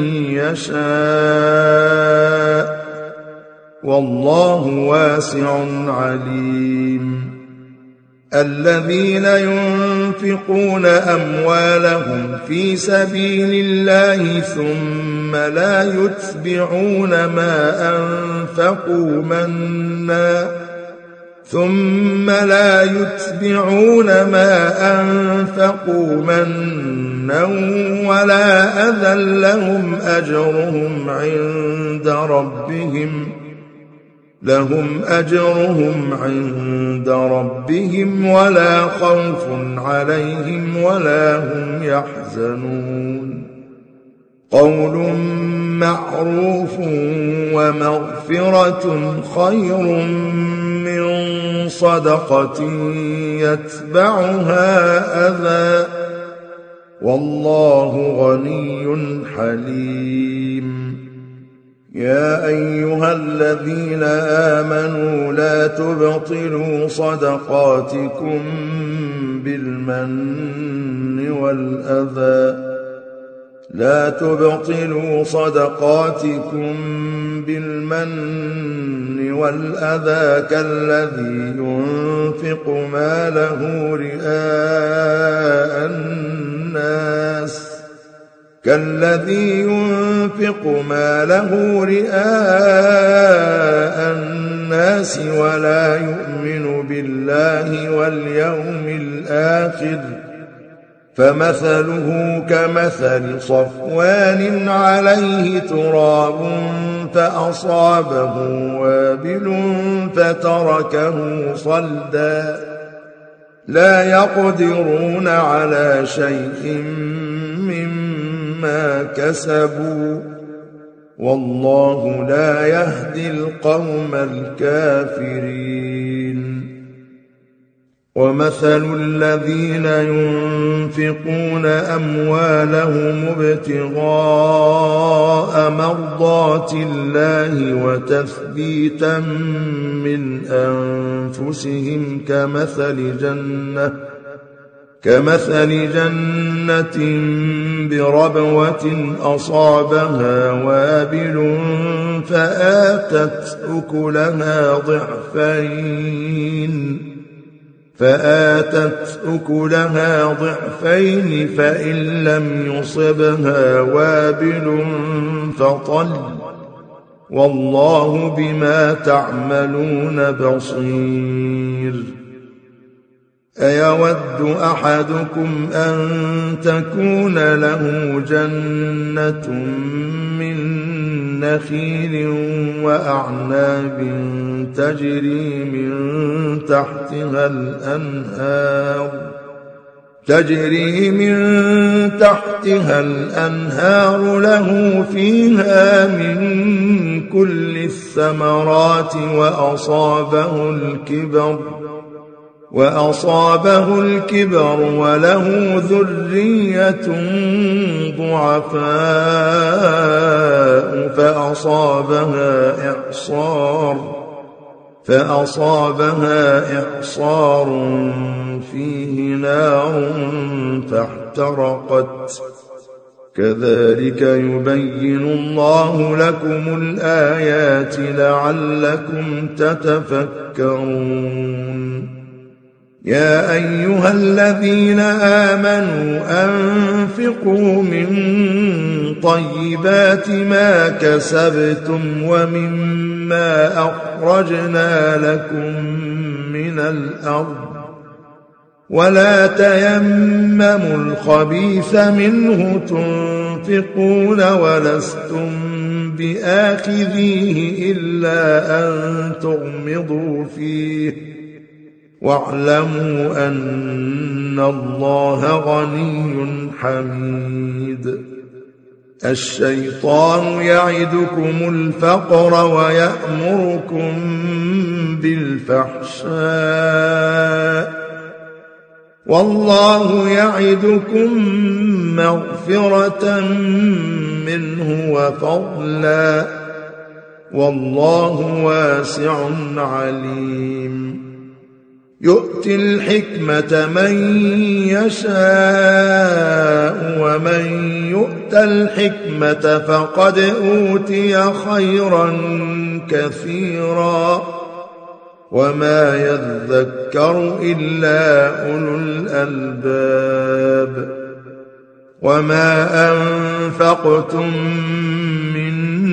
يشاء والله واسع عليم الذين ينفقون أموالهم في سبيل الله ثم لا يتبعون ما أنفقوا منا ثم لا يتبعون ما أنفقوا منا ولا أذى لهم أجرهم عند ربهم لهم أجرهم عند ربهم ولا خوف عليهم ولا هم يحزنون قول معروف ومغفرة خير من صدقة يتبعها أذى والله غني حليم يا أيها الذين آمنوا لا تبطلوا صدقاتكم بالمن والأذى لا تبطلوا صدقاتكم بالمن والأذى كالذي ينفق ماله رئاء الناس كالذي ينفق ماله رئاء الناس ولا يؤمن بالله واليوم الآخر فمثله كمثل صفوان عليه تراب فأصابه وابل فتركه صلدا لا يقدرون على شيء مما كسبوا والله لا يهدي القوم الكافرين ومثل الذين ينفقون أموالهم ابتغاء مرضات الله وتثبيتا من أنفسهم كمثل جنة كمثل جنة بربوة أصابها وابل فآتت أكلها ضعفين فآتت أكلها ضعفين فإن لم يصبها وابل فطل والله بما تعملون بصير أيود أحدكم أن تكون له جنة من نخيل وأعناب تجري من تحتها الأنهار تجري من تحتها الأنهار له فيها من كل الثمرات وأصابه الكبر وأصابه الكبر وله ذرية ضعفاء فأصابها إعصار فأصابها إعصار فيه نار فاحترقت كذلك يبين الله لكم الآيات لعلكم تتفكرون يا أيها الذين آمنوا أنفقوا من طيبات ما كسبتم ومما أخرجنا لكم من الأرض ولا تيمموا الخبيث منه تنفقون ولستم بآخذيه إلا أن تغمضوا فيه واعلموا أن الله غني حميد الشيطان يعدكم الفقر ويأمركم بالفحشاء والله يعدكم مغفرة منه وفضلا والله واسع عليم يؤتي الحكمة من يشاء ومن يؤت الحكمة فقد أوتي خيرا كثيرا وما يذكر إلا أولو الألباب وما أنفقتم من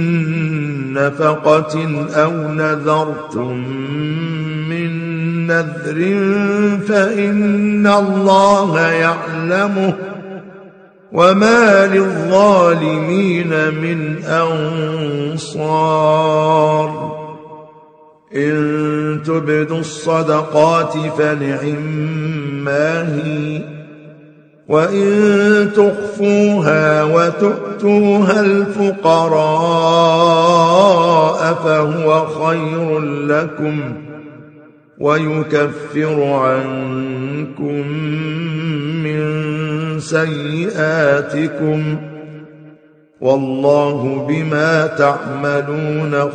نفقة أو نذرتم من نذر فإن الله يعلمه وما للظالمين من أنصار إن تبدوا الصدقات فنعما هي وإن تخفوها وتؤتوها الفقراء فهو خير لكم ويكفر عنكم من سيئاتكم والله بما تعملون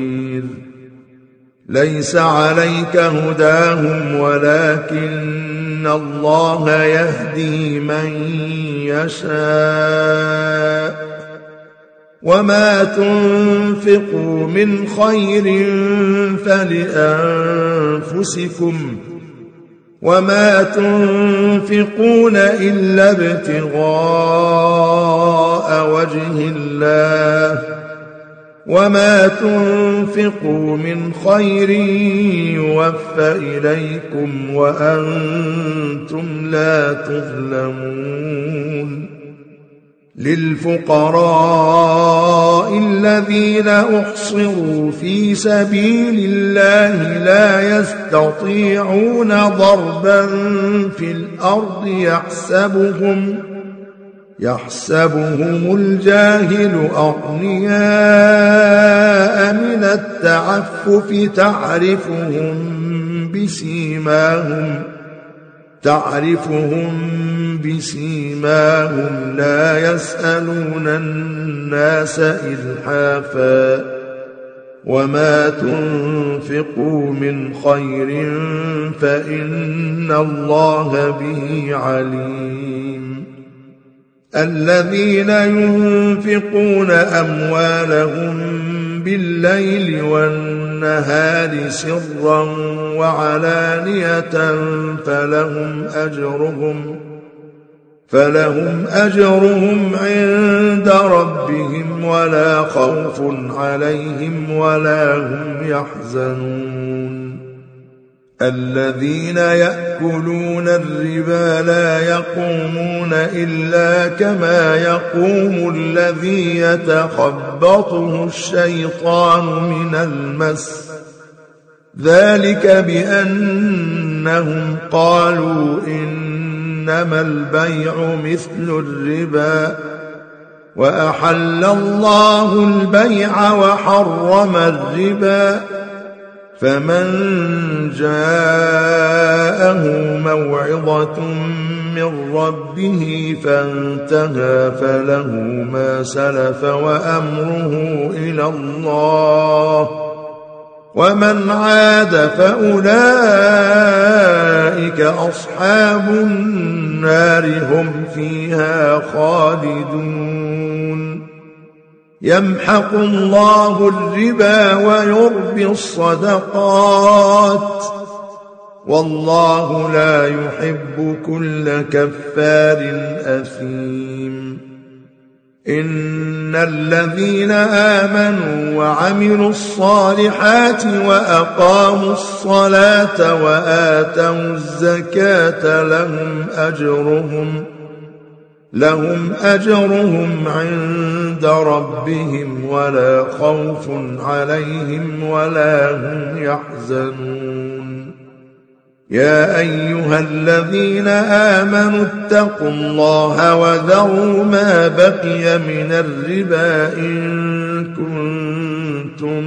خبير ليس عليك هداهم ولكن إن الله يهدي من يشاء وما تنفقوا من خير فلأنفسكم وما تنفقون إلا ابتغاء وجه الله وما تنفقوا من خير يوفى إليكم وأنتم لا تظلمون للفقراء الذين أحصروا في سبيل الله لا يستطيعون ضربا في الأرض يحسبهم يحسبهم الجاهل أغنياء من التعفف تعرفهم بسيماهم تعرفهم بسيماهم لا يسألون الناس إلحافا وما تنفقوا من خير فإن الله به عليم الذين ينفقون أموالهم بالليل والنهار سرا وعلانية فلهم أجرهم فلهم أجرهم عند ربهم ولا خوف عليهم ولا هم يحزنون الذين يأكلون الربا لا يقومون إلا كما يقوم الذي يتخبطه الشيطان من المس ذلك بأنهم قالوا إنما البيع مثل الربا وأحل الله البيع وحرم الربا فمن جاءه موعظة من ربه فانتهى فله ما سلف وأمره إلى الله ومن عاد فأولئك أصحاب النار هم فيها خالدون يمحق الله الربا ويربي الصدقات والله لا يحب كل كفار أثيم إن الذين آمنوا وعملوا الصالحات وأقاموا الصلاة وآتوا الزكاة لهم أجرهم لهم أجرهم عند ربهم ولا خوف عليهم ولا هم يحزنون يا أيها الذين آمنوا اتقوا الله وذروا ما بقي من الربا إن كنتم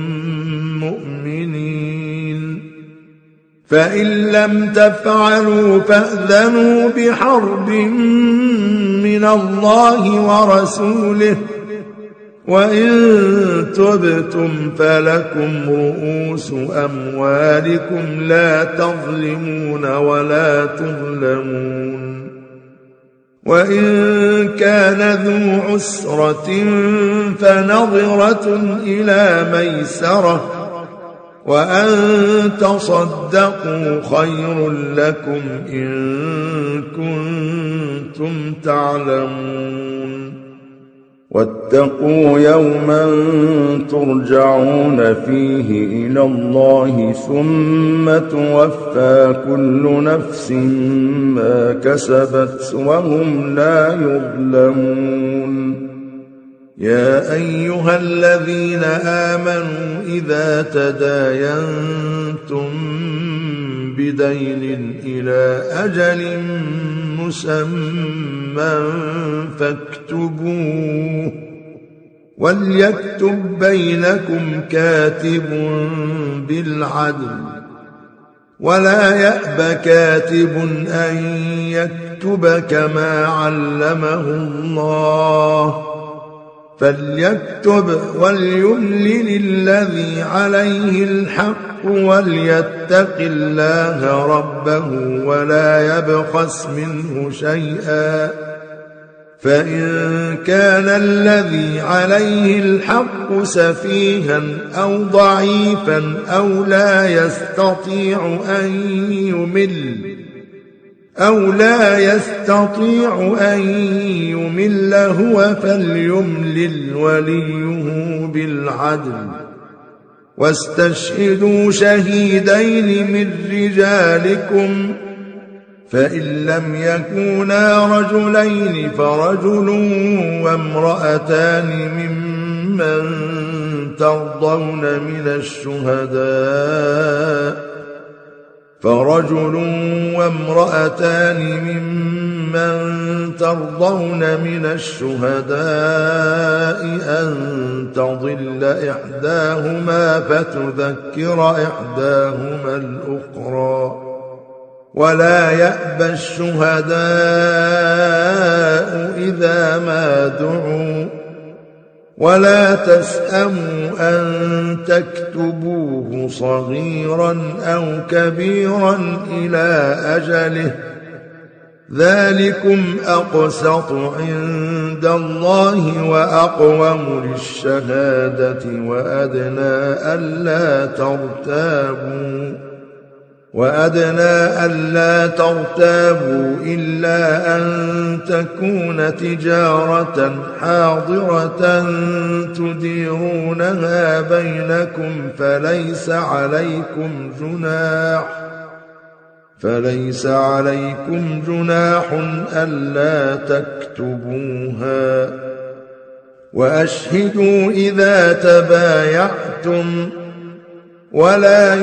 مؤمنين فإن لم تفعلوا فأذنوا بحرب من الله ورسوله وإن تبتم فلكم رؤوس أموالكم لا تظلمون ولا تظلمون وإن كان ذو عسرة فنظرة إلى ميسرة وأن تصدقوا خير لكم إن كنتم تعلمون واتقوا يوما ترجعون فيه إلى الله ثم توفى كل نفس ما كسبت وهم لا يظلمون يا أيها الذين آمنوا إذا تداينتم بدين إلى أجل مسمى فاكتبوه وليكتب بينكم كاتب بالعدل ولا يأب كاتب أن يكتب كما علمه الله فليكتب وليملل الذي عليه الحق وليتق الله ربه ولا يبخس منه شيئا فإن كان الذي عليه الحق سفيها أو ضعيفا أو لا يستطيع أن يمل أو لا يستطيع أن يمل هو فليملل وليه بالعدل واستشهدوا شهيدين من رجالكم فإن لم يكونا رجلين فرجل وامرأتان ممن ترضون من الشهداء فرجل وامرأتان ممن ترضون من الشهداء أن تضل إحداهما فتذكر إحداهما الأخرى ولا يأبى الشهداء إذا ما دعوا ولا تسأموا أن تكتبوه صغيرا أو كبيرا إلى أجله ذلكم أقسط عند الله وأقوم للشهادة وأدنى ألا ترتابوا وأدنى ألا ترتابوا إلا أن تكون تجارة حاضرة تديرونها بينكم فليس عليكم جناح فليس عليكم جناح ألا تكتبوها وأشهدوا إذا تبايعتم ولا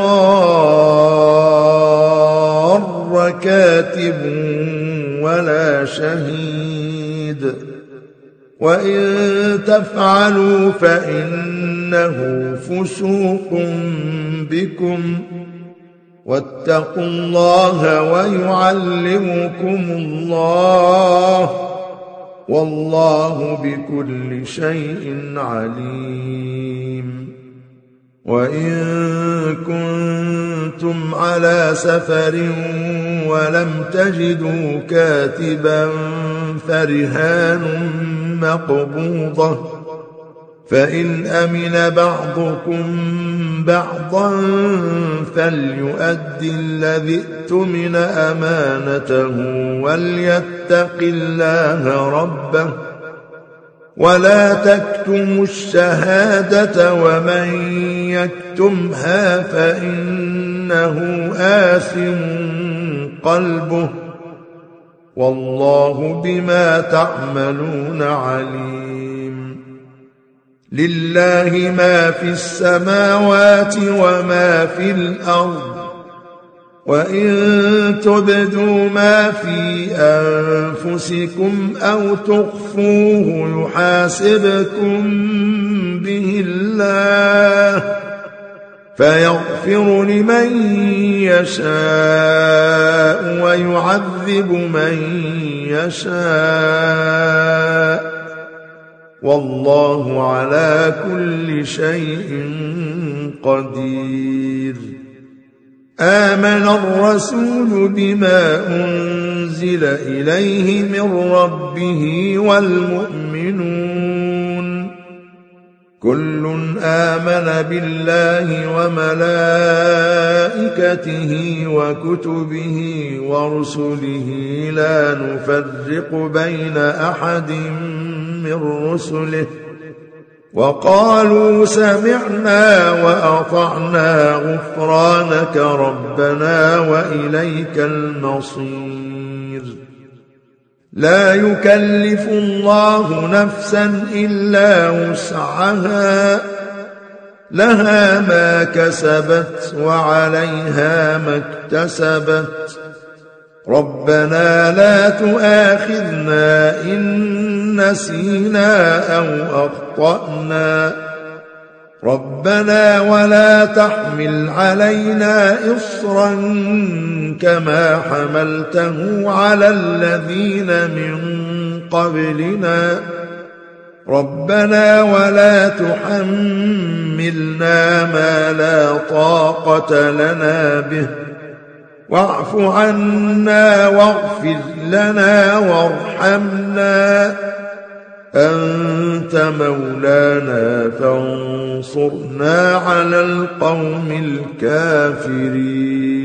يضار كاتب ولا شهيد وإن تفعلوا فإنه فسوق بكم واتقوا الله ويعلمكم الله والله بكل شيء عليم وإن كنتم على سفر ولم تجدوا كاتبا فرهان مقبوضة فإن أمن بعضكم بعضا فليؤد الذي اؤتمن أمانته وليتق الله ربه ولا تكتموا الشهادة ومن يكتمها فإنه آثم قلبه والله بما تعملون عليم لله ما في السماوات وما في الأرض وإن تبدوا ما في أنفسكم أو تخفوه يحاسبكم به الله فيغفر لمن يشاء ويعذب من يشاء والله على كل شيء قدير آمن الرسول بما أنزل إليه من ربه والمؤمنون كل آمن بالله وملائكته وكتبه ورسله لا نفرق بين أحد من رسله وقالوا سمعنا وأطعنا غفرانك ربنا وإليك المصير لا يكلف الله نفسا إلا وسعها لها ما كسبت وعليها ما اكتسبت ربنا لا تؤاخذنا إن نسينا أو أخطأنا ربنا ولا تحمل علينا إصرا كما حملته على الذين من قبلنا ربنا ولا تحملنا ما لا طاقة لنا به واعف عنا واغفر لنا وارحمنا أنت مولانا فانصرنا على القوم الكافرين